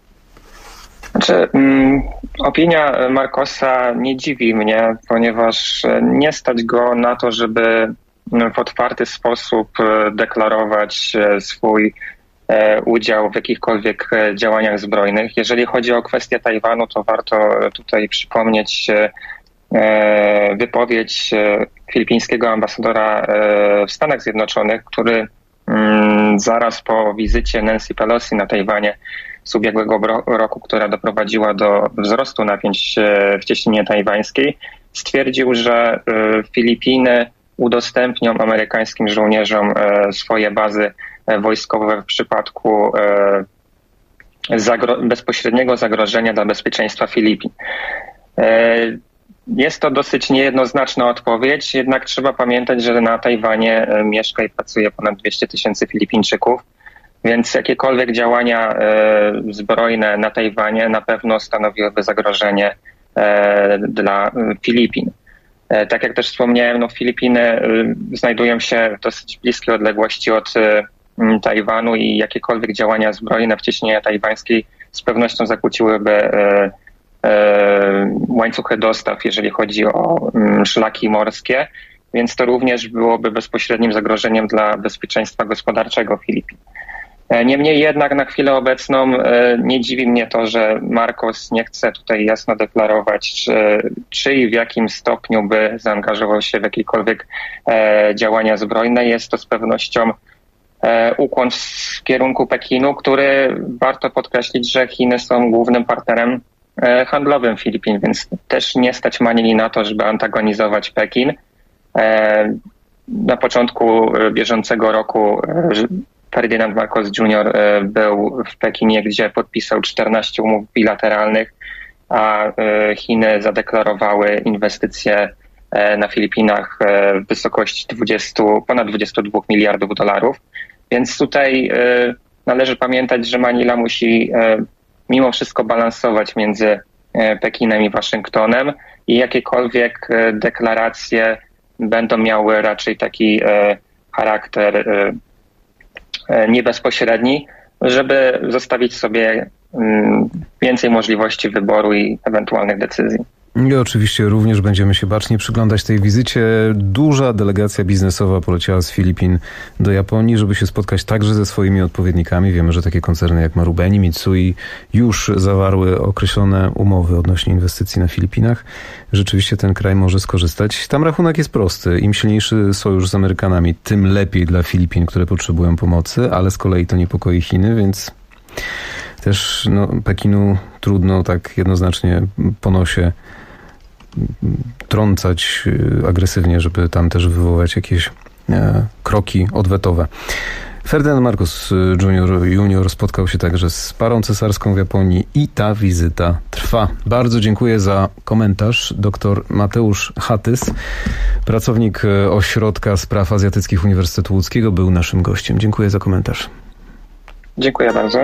Znaczy, opinia Marcosa nie dziwi mnie, ponieważ nie stać go na to, żeby w otwarty sposób deklarować swój udział w jakichkolwiek działaniach zbrojnych. Jeżeli chodzi o kwestię Tajwanu, to warto tutaj przypomnieć wypowiedź filipińskiego ambasadora w Stanach Zjednoczonych, który zaraz po wizycie Nancy Pelosi na Tajwanie z ubiegłego roku, która doprowadziła do wzrostu napięć w cieśninie tajwańskiej, stwierdził, że Filipiny udostępnią amerykańskim żołnierzom swoje bazy wojskowe w przypadku bezpośredniego zagrożenia dla bezpieczeństwa Filipin. Jest to dosyć niejednoznaczna odpowiedź, jednak trzeba pamiętać, że na Tajwanie mieszka i pracuje ponad 200 000 Filipińczyków, więc jakiekolwiek działania zbrojne na Tajwanie na pewno stanowiłyby zagrożenie dla Filipin. Tak jak też wspomniałem, Filipiny znajdują się w dosyć bliskiej odległości od Tajwanu i jakiekolwiek działania zbrojne w cieśninie tajwańskiej z pewnością zakłóciłyby łańcuchy dostaw, jeżeli chodzi o szlaki morskie, więc to również byłoby bezpośrednim zagrożeniem dla bezpieczeństwa gospodarczego Filipin. Niemniej jednak na chwilę obecną nie dziwi mnie to, że Marcos nie chce tutaj jasno deklarować, czy i w jakim stopniu by zaangażował się w jakiekolwiek działania zbrojne. Jest to z pewnością ukłon w kierunku Pekinu, który warto podkreślić, że Chiny są głównym partnerem handlowym Filipin, więc też nie stać Manili na to, żeby antagonizować Pekin. Na początku bieżącego roku Ferdynand Marcos Jr. był w Pekinie, gdzie podpisał 14 umów bilateralnych, a Chiny zadeklarowały inwestycje na Filipinach w wysokości ponad 22 miliardów dolarów. Więc tutaj należy pamiętać, że Manila musi mimo wszystko balansować między Pekinem i Waszyngtonem i jakiekolwiek deklaracje będą miały raczej taki charakter niebezpośredni, żeby zostawić sobie więcej możliwości wyboru i ewentualnych decyzji. I oczywiście również będziemy się bacznie przyglądać tej wizycie. Duża delegacja biznesowa poleciała z Filipin do Japonii, żeby się spotkać także ze swoimi odpowiednikami. Wiemy, że takie koncerny jak Marubeni, Mitsui już zawarły określone umowy odnośnie inwestycji na Filipinach. Rzeczywiście ten kraj może skorzystać. Tam rachunek jest prosty. Im silniejszy sojusz z Amerykanami, tym lepiej dla Filipin, które potrzebują pomocy, ale z kolei to niepokoi Chiny, więc też Pekinu trudno tak jednoznacznie po nosie trącać agresywnie, żeby tam też wywołać jakieś kroki odwetowe. Ferdynand Marcos Jr. spotkał się także z parą cesarską w Japonii i ta wizyta trwa. Bardzo dziękuję za komentarz. Dr Mateusz Hatys, pracownik Ośrodka Spraw Azjatyckich Uniwersytetu Łódzkiego, był naszym gościem. Dziękuję za komentarz. Dziękuję bardzo.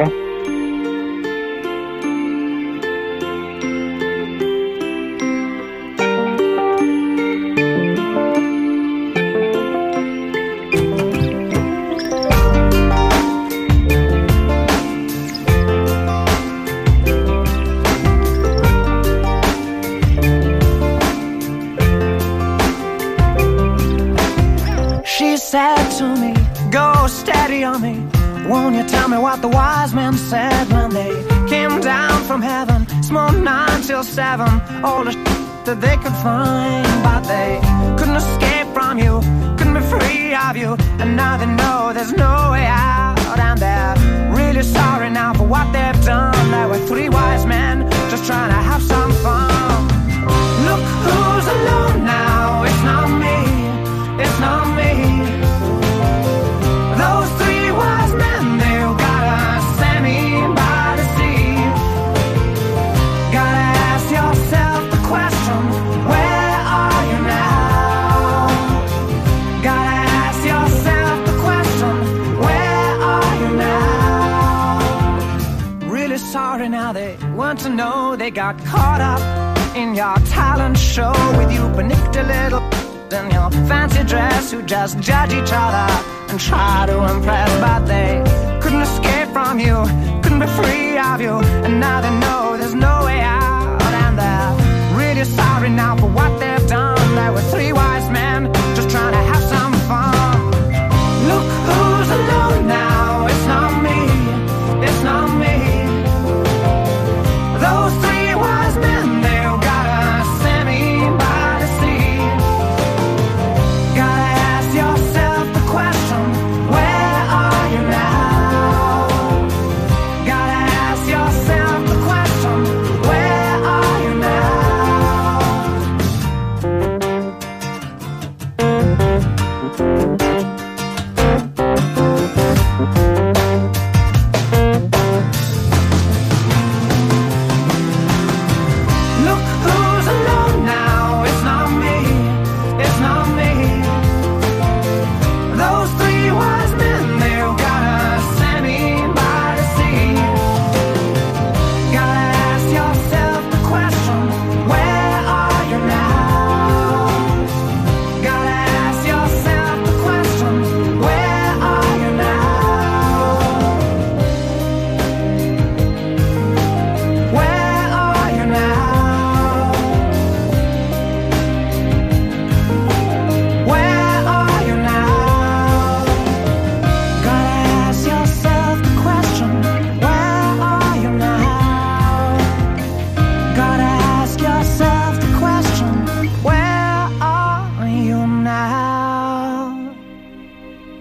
Said to me, go steady on me. Won't you tell me what the wise men said when they came down from heaven? Smoked 9 till 7, all the that they could find, but they couldn't escape from you, couldn't be free of you, and now they know there's no way out, and they're really sorry now for what they've done. There were 3 wise men just trying to have some fun. Look who's alone now, it's not me, it's not me. Those 3 wise men, they've gotta send me by the sea. Gotta ask yourself the question, where are you now? Gotta ask yourself the question, where are you now? Really sorry now they weren't to know they got caught up in your talent show with you panicked a little in your fancy dress who just judge each other and try to impress, but they couldn't escape from you, couldn't be free of you, and now they know there's no way out, and they're really sorry now for what they've done. There were 3 wise men just trying to have some fun. Look who's alone now, it's not me, it's not me. Those 3 wise men, they've gotta send me by the sea. Gotta ask yourself the question, where are you now? Gotta ask yourself the question.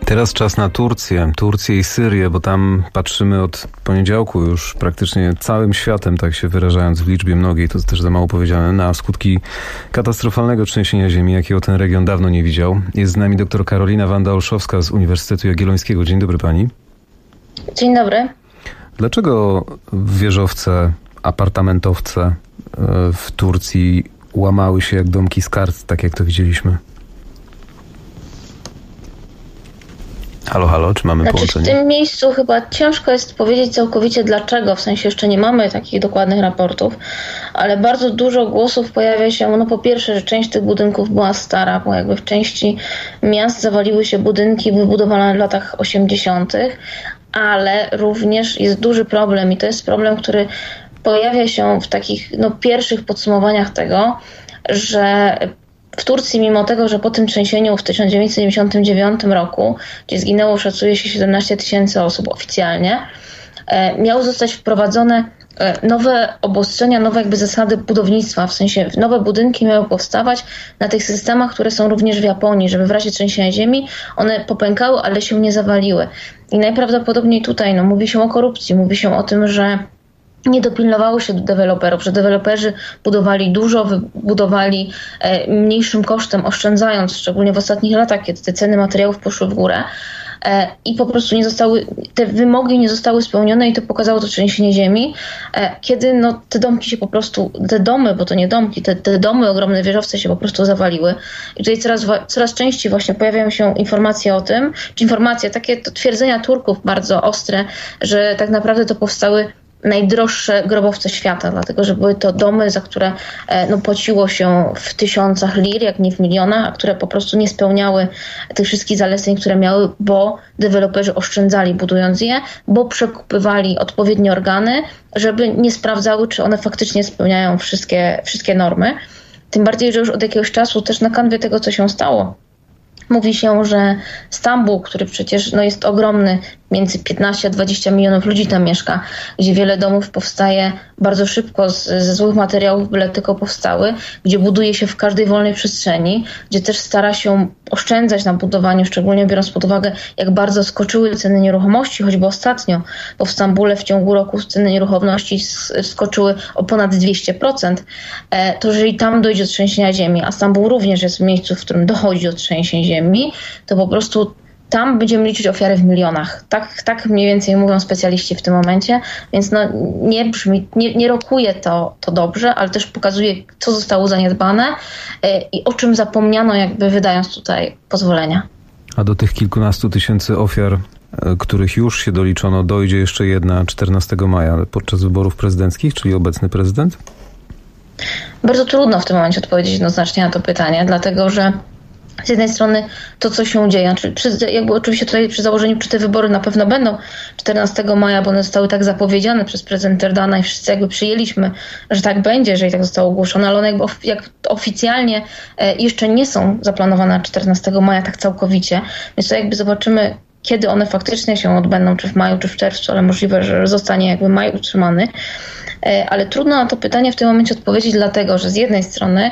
Teraz czas na Turcję i Syrię, bo tam patrzymy od poniedziałku już praktycznie całym światem, tak się wyrażając w liczbie mnogiej, to też za mało powiedziane, na skutki katastrofalnego trzęsienia ziemi, jakiego ten region dawno nie widział. Jest z nami dr Karolina Wanda-Olszowska z Uniwersytetu Jagiellońskiego. Dzień dobry pani. Dzień dobry. Dlaczego wieżowce, apartamentowce w Turcji łamały się jak domki z kart, tak jak to widzieliśmy? Halo, czy mamy połączenie? W tym miejscu chyba ciężko jest powiedzieć całkowicie dlaczego, w sensie jeszcze nie mamy takich dokładnych raportów, ale bardzo dużo głosów pojawia się, po pierwsze, że część tych budynków była stara, bo jakby w części miast zawaliły się budynki wybudowane w latach 80., ale również jest duży problem i to jest problem, który pojawia się w takich pierwszych podsumowaniach tego, że w Turcji, mimo tego, że po tym trzęsieniu w 1999 roku, gdzie zginęło, szacuje się 17 000 osób oficjalnie, miały zostać wprowadzone nowe obostrzenia, nowe zasady budownictwa, w sensie nowe budynki miały powstawać na tych systemach, które są również w Japonii, żeby w razie trzęsienia ziemi one popękały, ale się nie zawaliły. I najprawdopodobniej tutaj mówi się o korupcji, mówi się o tym, że nie dopilnowało się do deweloperów, że deweloperzy budowali dużo, budowali mniejszym kosztem, oszczędzając, szczególnie w ostatnich latach, kiedy te ceny materiałów poszły w górę i po prostu te wymogi nie zostały spełnione i to pokazało to trzęsienie ziemi, kiedy te domki się po prostu, te domy, bo to nie domki, te domy, ogromne wieżowce się po prostu zawaliły. I tutaj coraz częściej właśnie pojawiają się informacje o tym, czy informacje, takie twierdzenia Turków bardzo ostre, że tak naprawdę to powstały najdroższe grobowce świata, dlatego że były to domy, za które płaciło się w 1000 lir, jak nie w milionach, a które po prostu nie spełniały tych wszystkich zaleceń, które miały, bo deweloperzy oszczędzali budując je, bo przekupywali odpowiednie organy, żeby nie sprawdzały, czy one faktycznie spełniają wszystkie normy. Tym bardziej, że już od jakiegoś czasu też na kanwie tego, co się stało, mówi się, że Stambuł, który przecież jest ogromny, między 15 a 20 milionów ludzi tam mieszka, gdzie wiele domów powstaje bardzo szybko ze złych materiałów, byle tylko powstały, gdzie buduje się w każdej wolnej przestrzeni, gdzie też stara się oszczędzać na budowaniu, szczególnie biorąc pod uwagę, jak bardzo skoczyły ceny nieruchomości, choćby ostatnio, bo w Stambule w ciągu roku ceny nieruchomości skoczyły o ponad 200%, to jeżeli tam dojdzie do trzęsienia ziemi, a Stambuł również jest w miejscu, w którym dochodzi do trzęsień ziemi, to po prostu tam będziemy liczyć ofiary w milionach. Tak mniej więcej mówią specjaliści w tym momencie, więc nie rokuje to dobrze, ale też pokazuje, co zostało zaniedbane i o czym zapomniano, wydając tutaj pozwolenia. A do tych kilkunastu tysięcy ofiar, których już się doliczono, dojdzie jeszcze jedna 14 maja podczas wyborów prezydenckich, czyli obecny prezydent? Bardzo trudno w tym momencie odpowiedzieć jednoznacznie na to pytanie, dlatego że z jednej strony to, co się dzieje, oczywiście tutaj przy założeniu, czy te wybory na pewno będą 14 maja, bo one zostały tak zapowiedziane przez prezydent Erdogana i wszyscy przyjęliśmy, że tak będzie, jeżeli tak zostało ogłoszone, ale one oficjalnie jeszcze nie są zaplanowane na 14 maja tak całkowicie, więc to zobaczymy, kiedy one faktycznie się odbędą, czy w maju, czy w czerwcu, ale możliwe, że zostanie maj utrzymany. Ale trudno na to pytanie w tym momencie odpowiedzieć, dlatego że z jednej strony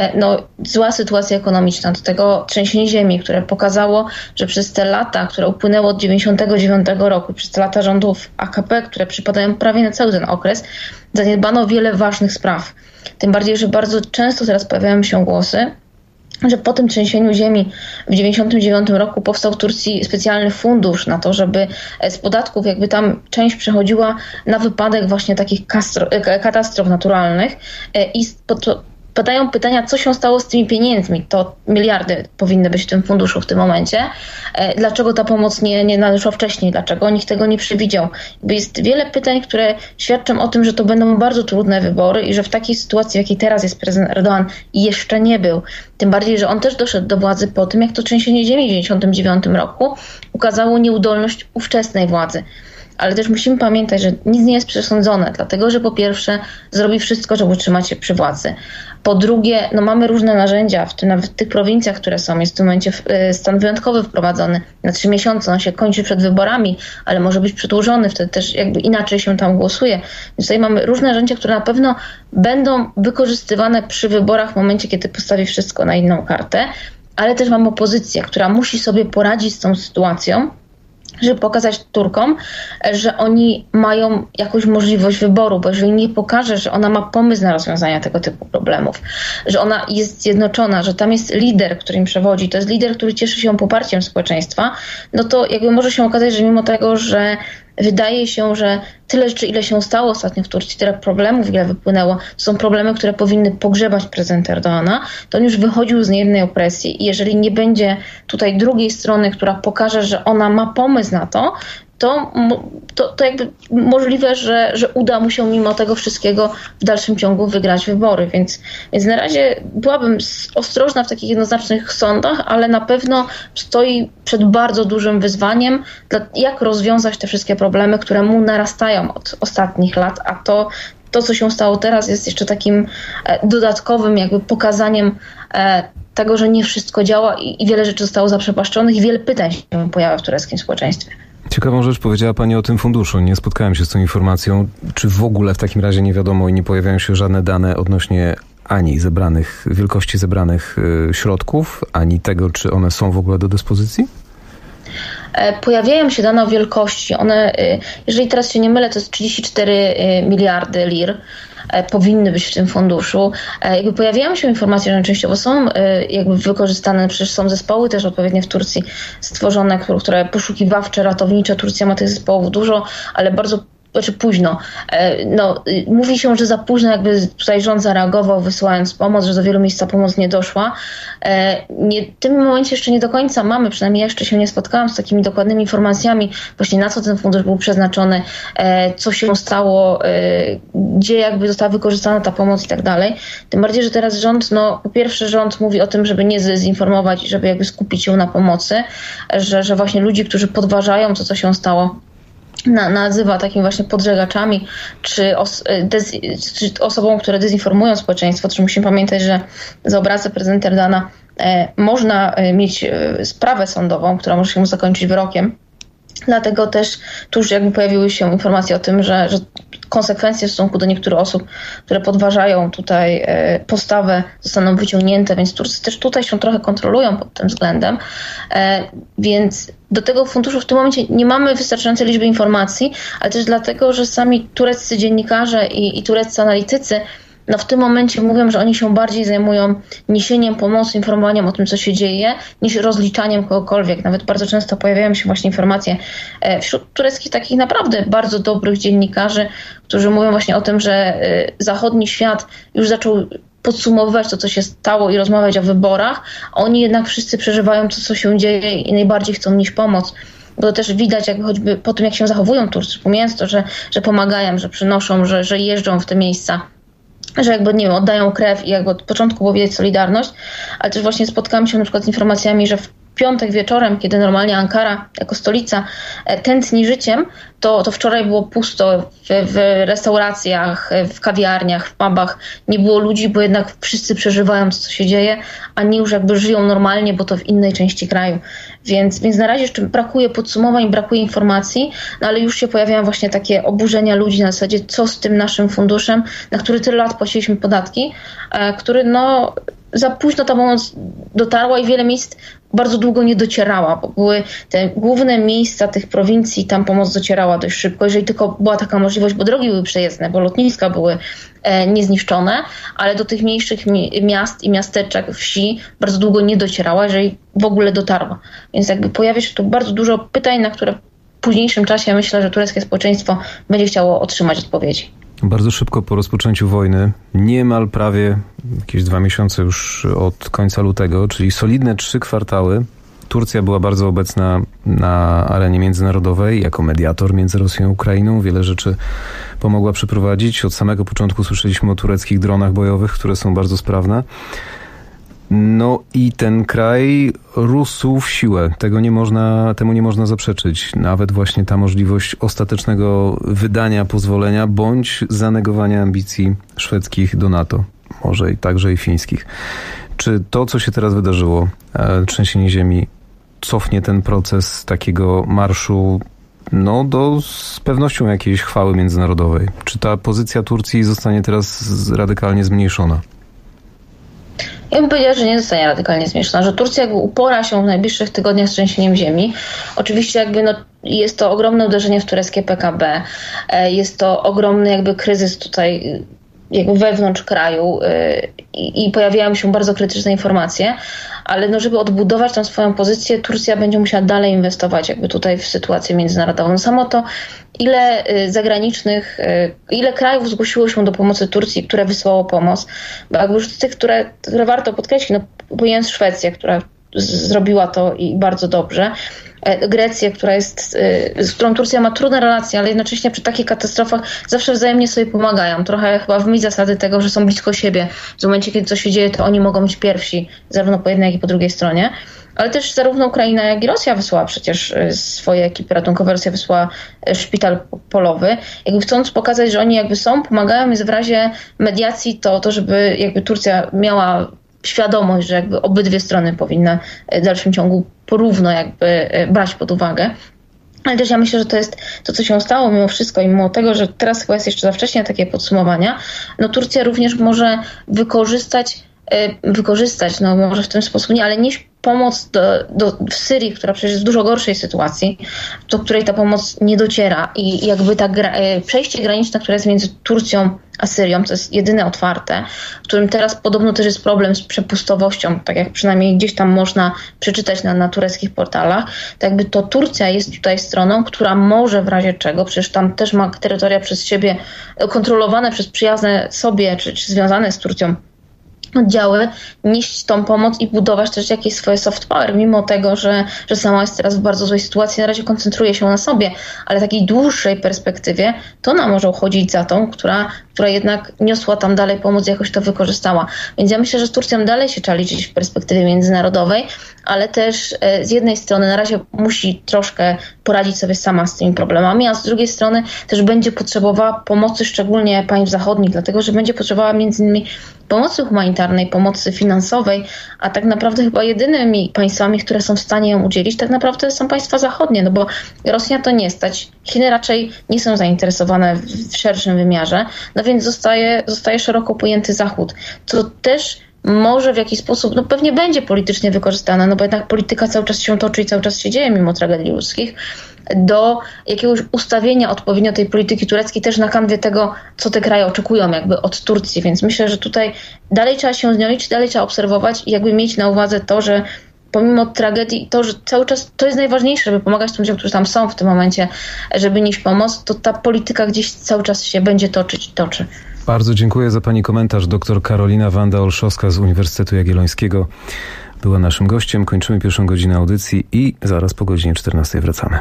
zła sytuacja ekonomiczna, do tego trzęsienie ziemi, które pokazało, że przez te lata, które upłynęły od 1999 roku, przez te lata rządów AKP, które przypadają prawie na cały ten okres, zaniedbano wiele ważnych spraw. Tym bardziej, że bardzo często teraz pojawiają się głosy, że po tym trzęsieniu ziemi w 1999 roku powstał w Turcji specjalny fundusz na to, żeby z podatków tam część przechodziła na wypadek właśnie takich katastrof naturalnych i padają pytania, co się stało z tymi pieniędzmi. To miliardy powinny być w tym funduszu w tym momencie. Dlaczego ta pomoc nie nadeszła wcześniej? Dlaczego nikt tego nie przewidział? Jest wiele pytań, które świadczą o tym, że to będą bardzo trudne wybory i że w takiej sytuacji, w jakiej teraz jest prezydent Erdogan, jeszcze nie był. Tym bardziej, że on też doszedł do władzy po tym, jak to trzęsienie ziemi w 1999 roku ukazało nieudolność ówczesnej władzy. Ale też musimy pamiętać, że nic nie jest przesądzone, dlatego że po pierwsze zrobi wszystko, żeby utrzymać się przy władzy. Po drugie, mamy różne narzędzia, nawet w tych prowincjach, które są. Jest w tym momencie stan wyjątkowy wprowadzony na 3 miesiące. On się kończy przed wyborami, ale może być przedłużony, wtedy też inaczej się tam głosuje. Więc tutaj mamy różne narzędzia, które na pewno będą wykorzystywane przy wyborach w momencie, kiedy postawi wszystko na inną kartę. ale też mamy opozycję, która musi sobie poradzić z tą sytuacją, żeby pokazać Turkom, że oni mają jakąś możliwość wyboru, bo jeżeli nie pokaże, że ona ma pomysł na rozwiązanie tego typu problemów, że ona jest zjednoczona, że tam jest lider, który im przewodzi, to jest lider, który cieszy się poparciem społeczeństwa, no to jakby może się okazać, że mimo tego, że wydaje się, że tyle rzeczy, ile się stało ostatnio w Turcji, tyle problemów, ile wypłynęło, to są problemy, które powinny pogrzebać prezydenta Erdogana, to on już wychodził z niejemnej opresji i jeżeli nie będzie tutaj drugiej strony, która pokaże, że ona ma pomysł na to, to jakby możliwe, że uda mu się mimo tego wszystkiego w dalszym ciągu wygrać wybory. Więc na razie byłabym ostrożna w takich jednoznacznych sądach, ale na pewno stoi przed bardzo dużym wyzwaniem, jak rozwiązać te wszystkie problemy, które mu narastają od ostatnich lat, a to, co się stało teraz, jest jeszcze takim dodatkowym jakby pokazaniem tego, że nie wszystko działa i wiele rzeczy zostało zaprzepaszczonych i wiele pytań się pojawia w tureckim społeczeństwie. Ciekawą rzecz powiedziała Pani o tym funduszu. Nie spotkałem się z tą informacją. Czy w ogóle w takim razie nie wiadomo i nie pojawiają się żadne dane odnośnie ani wielkości zebranych środków, ani tego, czy one są w ogóle do dyspozycji? Pojawiają się dane o wielkości. One, jeżeli teraz się nie mylę, to jest 34 miliardy lir. Powinny być w tym funduszu. Jakby pojawiają się informacje, że częściowo są jakby wykorzystane, przecież są zespoły też odpowiednio w Turcji stworzone, które poszukiwawcze, ratownicze. Turcja ma tych zespołów dużo, ale bardzo późno. Mówi się, że za późno jakby tutaj rząd zareagował, wysyłając pomoc, że do wielu miejsc ta pomoc nie doszła. W tym momencie jeszcze nie do końca mamy, przynajmniej ja jeszcze się nie spotkałam z takimi dokładnymi informacjami właśnie na co ten fundusz był przeznaczony, co się stało, gdzie jakby została wykorzystana ta pomoc i tak dalej. Tym bardziej, że teraz rząd, po pierwsze rząd mówi o tym, żeby nie dezinformować i żeby jakby skupić się na pomocy, że właśnie ludzi, którzy podważają to, co się stało, nazywa takimi właśnie podżegaczami, czy osobom, które dezinformują społeczeństwo. Też musimy pamiętać, że za obrazę prezydenta Erdogana można mieć sprawę sądową, która może się zakończyć wyrokiem. Dlatego też tu już jakby pojawiły się informacje o tym, że konsekwencje w stosunku do niektórych osób, które podważają tutaj postawę, zostaną wyciągnięte, więc Turcy też tutaj się trochę kontrolują pod tym względem. Więc do tego funduszu w tym momencie nie mamy wystarczającej liczby informacji, ale też dlatego, że sami tureccy dziennikarze i tureccy analitycy w tym momencie mówią, że oni się bardziej zajmują niesieniem pomocy, informowaniem o tym, co się dzieje, niż rozliczaniem kogokolwiek. Nawet bardzo często pojawiają się właśnie informacje wśród tureckich takich naprawdę bardzo dobrych dziennikarzy, którzy mówią właśnie o tym, że zachodni świat już zaczął podsumowywać to, co się stało i rozmawiać o wyborach. Oni jednak wszyscy przeżywają to, co się dzieje i najbardziej chcą nieść pomoc. Bo to też widać jakby choćby po tym, jak się zachowują Turcy, pomijając to, że pomagają, że przynoszą, że jeżdżą w te miejsca, że jakby, nie wiem, oddają krew i jakby od początku było widać solidarność, ale też właśnie spotkałam się na przykład z informacjami, że w piątek wieczorem, kiedy normalnie Ankara jako stolica tętni życiem, to wczoraj było pusto w restauracjach, w kawiarniach, w pubach. Nie było ludzi, bo jednak wszyscy przeżywają to, co się dzieje, a nie już jakby żyją normalnie, bo to w innej części kraju. Więc na razie jeszcze brakuje podsumowań, brakuje informacji, ale już się pojawiają właśnie takie oburzenia ludzi na zasadzie, co z tym naszym funduszem, na który tyle lat płaciliśmy podatki, który za późno ta pomoc dotarła i wiele miejsc bardzo długo nie docierała, bo były te główne miejsca tych prowincji, tam pomoc docierała dość szybko, jeżeli tylko była taka możliwość, bo drogi były przejezdne, bo lotniska były niezniszczone, ale do tych mniejszych miast i miasteczek, wsi bardzo długo nie docierała, jeżeli w ogóle dotarła. Więc jakby pojawia się tu bardzo dużo pytań, na które w późniejszym czasie myślę, że tureckie społeczeństwo będzie chciało otrzymać odpowiedzi. Bardzo szybko po rozpoczęciu wojny, niemal prawie jakieś 2 miesiące już od końca lutego, czyli solidne 3 kwartały, Turcja była bardzo obecna na arenie międzynarodowej jako mediator między Rosją i Ukrainą. Wiele rzeczy pomogła przeprowadzić. Od samego początku słyszeliśmy o tureckich dronach bojowych, które są bardzo sprawne. I ten kraj rósł w siłę. Temu nie można zaprzeczyć. Nawet właśnie ta możliwość ostatecznego wydania pozwolenia bądź zanegowania ambicji szwedzkich do NATO. Może także i fińskich. Czy to, co się teraz wydarzyło, trzęsienie ziemi, cofnie ten proces takiego marszu z pewnością jakiejś chwały międzynarodowej? Czy ta pozycja Turcji zostanie teraz radykalnie zmniejszona? Ja bym powiedziała, że nie zostanie radykalnie zmniejszona, że Turcja jakby upora się w najbliższych tygodniach z trzęsieniem ziemi. Oczywiście jakby jest to ogromne uderzenie w tureckie PKB, jest to ogromny jakby kryzys tutaj jakby wewnątrz kraju i pojawiają się bardzo krytyczne informacje, ale żeby odbudować tą swoją pozycję, Turcja będzie musiała dalej inwestować jakby tutaj w sytuację międzynarodową. Samo to, ile krajów zgłosiło się do pomocy Turcji, które wysłało pomoc, bo jakby już z tych, które warto podkreślić, pomijając Szwecję, która zrobiła to i bardzo dobrze, Grecję, z którą Turcja ma trudne relacje, ale jednocześnie przy takich katastrofach zawsze wzajemnie sobie pomagają. Trochę chyba w myśl zasady tego, że są blisko siebie. W momencie, kiedy coś się dzieje, to oni mogą być pierwsi, zarówno po jednej, jak i po drugiej stronie. Ale też zarówno Ukraina, jak i Rosja wysłała przecież swoje ekipy ratunkowe. Rosja wysłała szpital polowy, jakby chcąc pokazać, że oni jakby pomagają, jest w razie mediacji to żeby jakby Turcja miała świadomość, że jakby obydwie strony powinny w dalszym ciągu porówno jakby brać pod uwagę. Ale też ja myślę, że to jest to, co się stało mimo wszystko i mimo tego, że teraz chyba jest jeszcze za wcześnie na takie podsumowania, Turcja również może wykorzystać, może w ten sposób nie, ale nieść pomoc w Syrii, która przecież jest w dużo gorszej sytuacji, do której ta pomoc nie dociera i jakby przejście graniczne, które jest między Turcją a Syrią, to jest jedyne otwarte, w którym teraz podobno też jest problem z przepustowością, tak jak przynajmniej gdzieś tam można przeczytać na tureckich portalach, to jakby to Turcja jest tutaj stroną, która może w razie czego, przecież tam też ma terytoria przez siebie kontrolowane przez przyjazne sobie, czy związane z Turcją oddziały, nieść tą pomoc i budować też jakieś swoje soft power, mimo tego, że sama jest teraz w bardzo złej sytuacji, na razie koncentruje się na sobie, ale w takiej dłuższej perspektywie to ona może uchodzić za tą, która jednak niosła tam dalej pomoc i jakoś to wykorzystała. Więc ja myślę, że z Turcją dalej się trzeba liczyć w perspektywie międzynarodowej, ale też z jednej strony na razie musi troszkę poradzić sobie sama z tymi problemami, a z drugiej strony też będzie potrzebowała pomocy szczególnie państw zachodnich, dlatego że będzie potrzebowała między innymi pomocy humanitarnej, pomocy finansowej, a tak naprawdę chyba jedynymi państwami, które są w stanie ją udzielić, tak naprawdę są państwa zachodnie, bo Rosja to nie stać. Chiny raczej nie są zainteresowane w szerszym wymiarze, więc zostaje szeroko pojęty Zachód, co też może w jakiś sposób, pewnie będzie politycznie wykorzystane, bo jednak polityka cały czas się toczy i cały czas się dzieje mimo tragedii ludzkich, do jakiegoś ustawienia odpowiednio tej polityki tureckiej też na kanwie tego, co te kraje oczekują jakby od Turcji, więc myślę, że tutaj dalej trzeba się z nią liczyć, dalej trzeba obserwować i jakby mieć na uwadze to, że pomimo tragedii, to, że cały czas to jest najważniejsze, żeby pomagać tym ludziom, którzy tam są w tym momencie, żeby nieść pomoc, to ta polityka gdzieś cały czas się będzie toczy. Bardzo dziękuję za pani komentarz. Dr Karolina Wanda-Olszowska z Uniwersytetu Jagiellońskiego była naszym gościem. Kończymy pierwszą godzinę audycji i zaraz po godzinie 14 wracamy.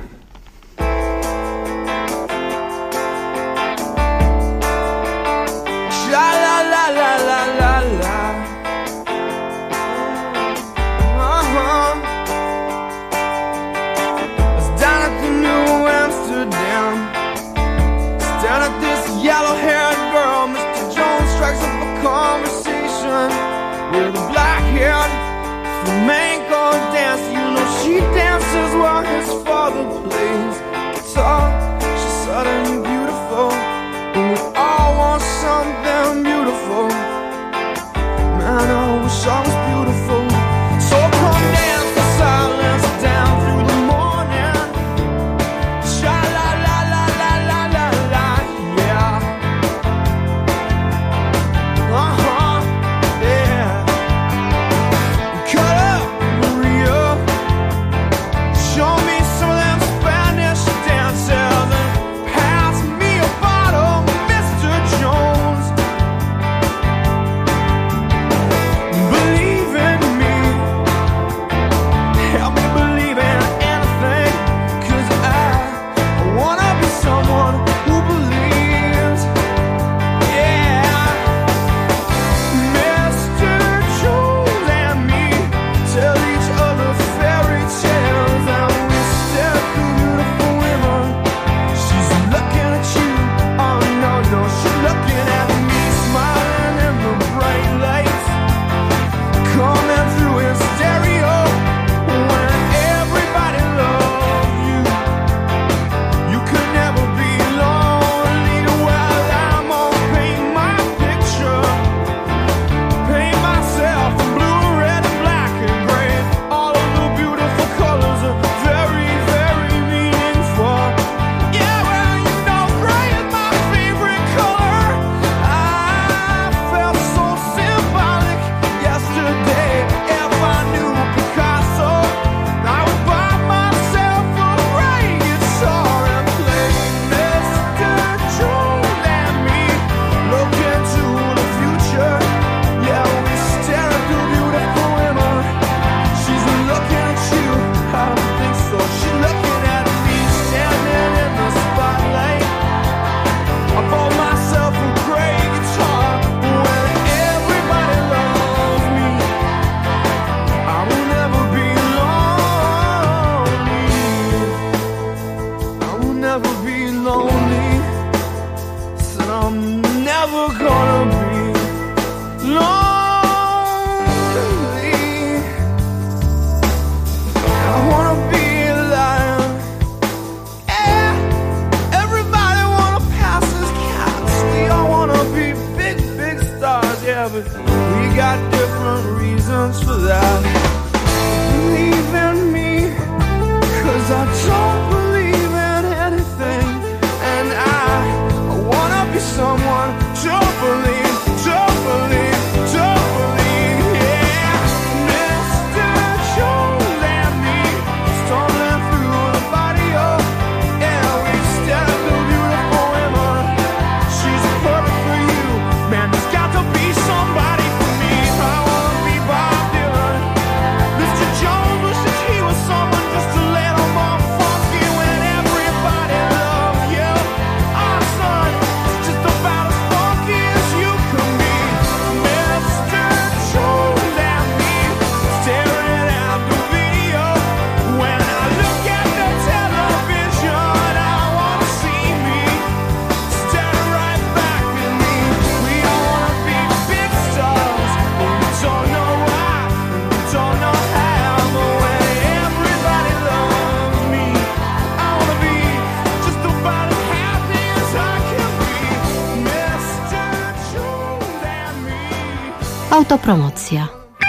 Autopromocja.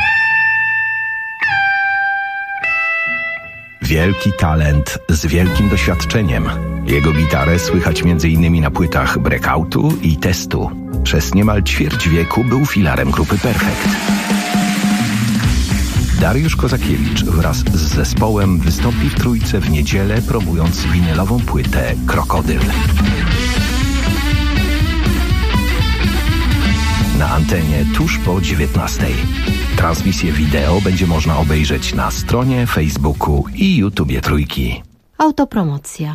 Wielki talent z wielkim doświadczeniem. Jego gitarę słychać m.in. na płytach Breakoutu i Testu. Przez niemal ćwierć wieku był filarem grupy Perfekt. Dariusz Kozakiewicz wraz z zespołem wystąpi w Trójce w niedzielę, promując winylową płytę Krokodyl. Na antenie tuż po 19:00. Transmisję wideo będzie można obejrzeć na stronie, Facebooku i YouTubie Trójki. Autopromocja.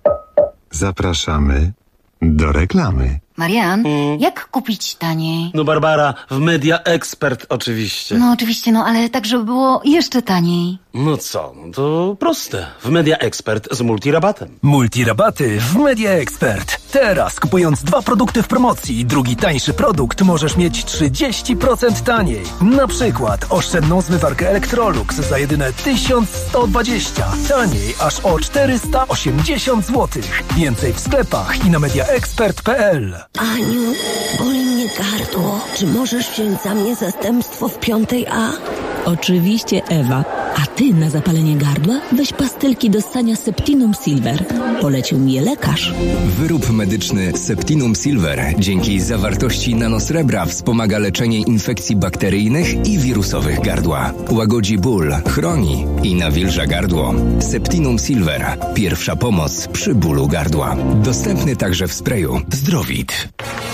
Zapraszamy do reklamy. Marian, jak kupić taniej? No Barbara, w Media Expert oczywiście. No oczywiście, ale tak, żeby było jeszcze taniej. No co, to proste. W Media Expert z multirabatem. Multirabaty w Media Expert. Teraz kupując 2 produkty w promocji i drugi tańszy produkt możesz mieć 30% taniej. Na przykład oszczędną zmywarkę Electrolux za jedyne 1120. Taniej aż o 480 zł. Więcej w sklepach i na mediaexpert.pl. Aniu, boli mnie gardło. Czy możesz wziąć za mnie zastępstwo w 5A? Oczywiście, Ewa. A ty na zapalenie gardła weź pastylki do ssania Septinum Silver. Polecił mi je lekarz. Wyrób medyczny Septinum Silver dzięki zawartości nanosrebra wspomaga leczenie infekcji bakteryjnych i wirusowych gardła. Łagodzi ból, chroni i nawilża gardło. Septinum Silver. Pierwsza pomoc przy bólu gardła. Dostępny także w sprayu Zdrowit.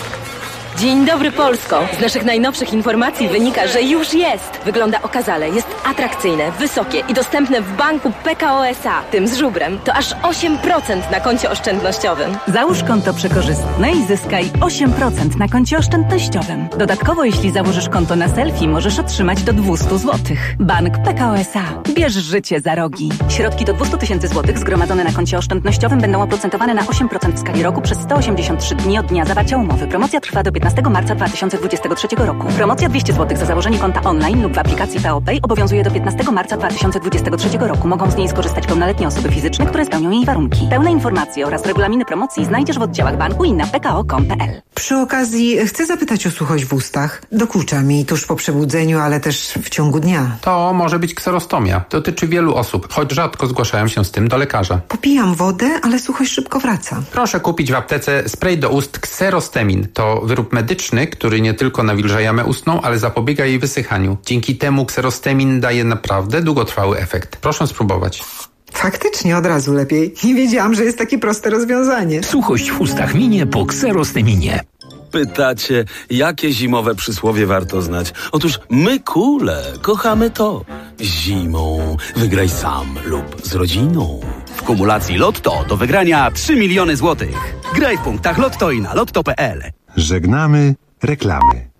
Dzień dobry, Polsko! Z naszych najnowszych informacji wynika, że już jest! Wygląda okazale, jest atrakcyjne, wysokie i dostępne w banku PKO SA, tym z żubrem. To aż 8% na koncie oszczędnościowym. Załóż konto przekorzystne i zyskaj 8% na koncie oszczędnościowym. Dodatkowo, jeśli założysz konto na selfie, możesz otrzymać do 200 zł. Bank PKO SA. Bierz życie za rogi. Środki do 200 000 zł zgromadzone na koncie oszczędnościowym będą oprocentowane na 8% w skali roku przez 183 dni od dnia zawarcia umowy. Promocja trwa do 15 marca 2023 roku. Promocja 200 zł za założenie konta online lub w aplikacji PeoPay obowiązuje do 15 marca 2023 roku. Mogą z niej skorzystać pełnoletnie osoby fizyczne, które spełnią jej warunki. Pełne informacje oraz regulaminy promocji znajdziesz w oddziałach banku i na pko.com.pl. Przy okazji chcę zapytać o suchość w ustach. Dokucza mi tuż po przebudzeniu, ale też w ciągu dnia. To może być kserostomia. Dotyczy wielu osób, choć rzadko zgłaszają się z tym do lekarza. Popijam wodę, ale suchość szybko wraca. Proszę kupić w aptece spray do ust Xerostemin. To wyrób medyczny, który nie tylko nawilża jamę ustną, ale zapobiega jej wysychaniu. Dzięki temu Xerostemin daje naprawdę długotrwały efekt. Proszę spróbować. Faktycznie od razu lepiej. Nie wiedziałam, że jest takie proste rozwiązanie. Suchość w ustach minie po Xerosteminie. Pytacie, jakie zimowe przysłowie warto znać? Otóż my kule kochamy to. Zimą wygraj sam lub z rodziną. W kumulacji Lotto do wygrania 3 miliony złotych. Graj w punktach Lotto i na lotto.pl. Żegnamy reklamy.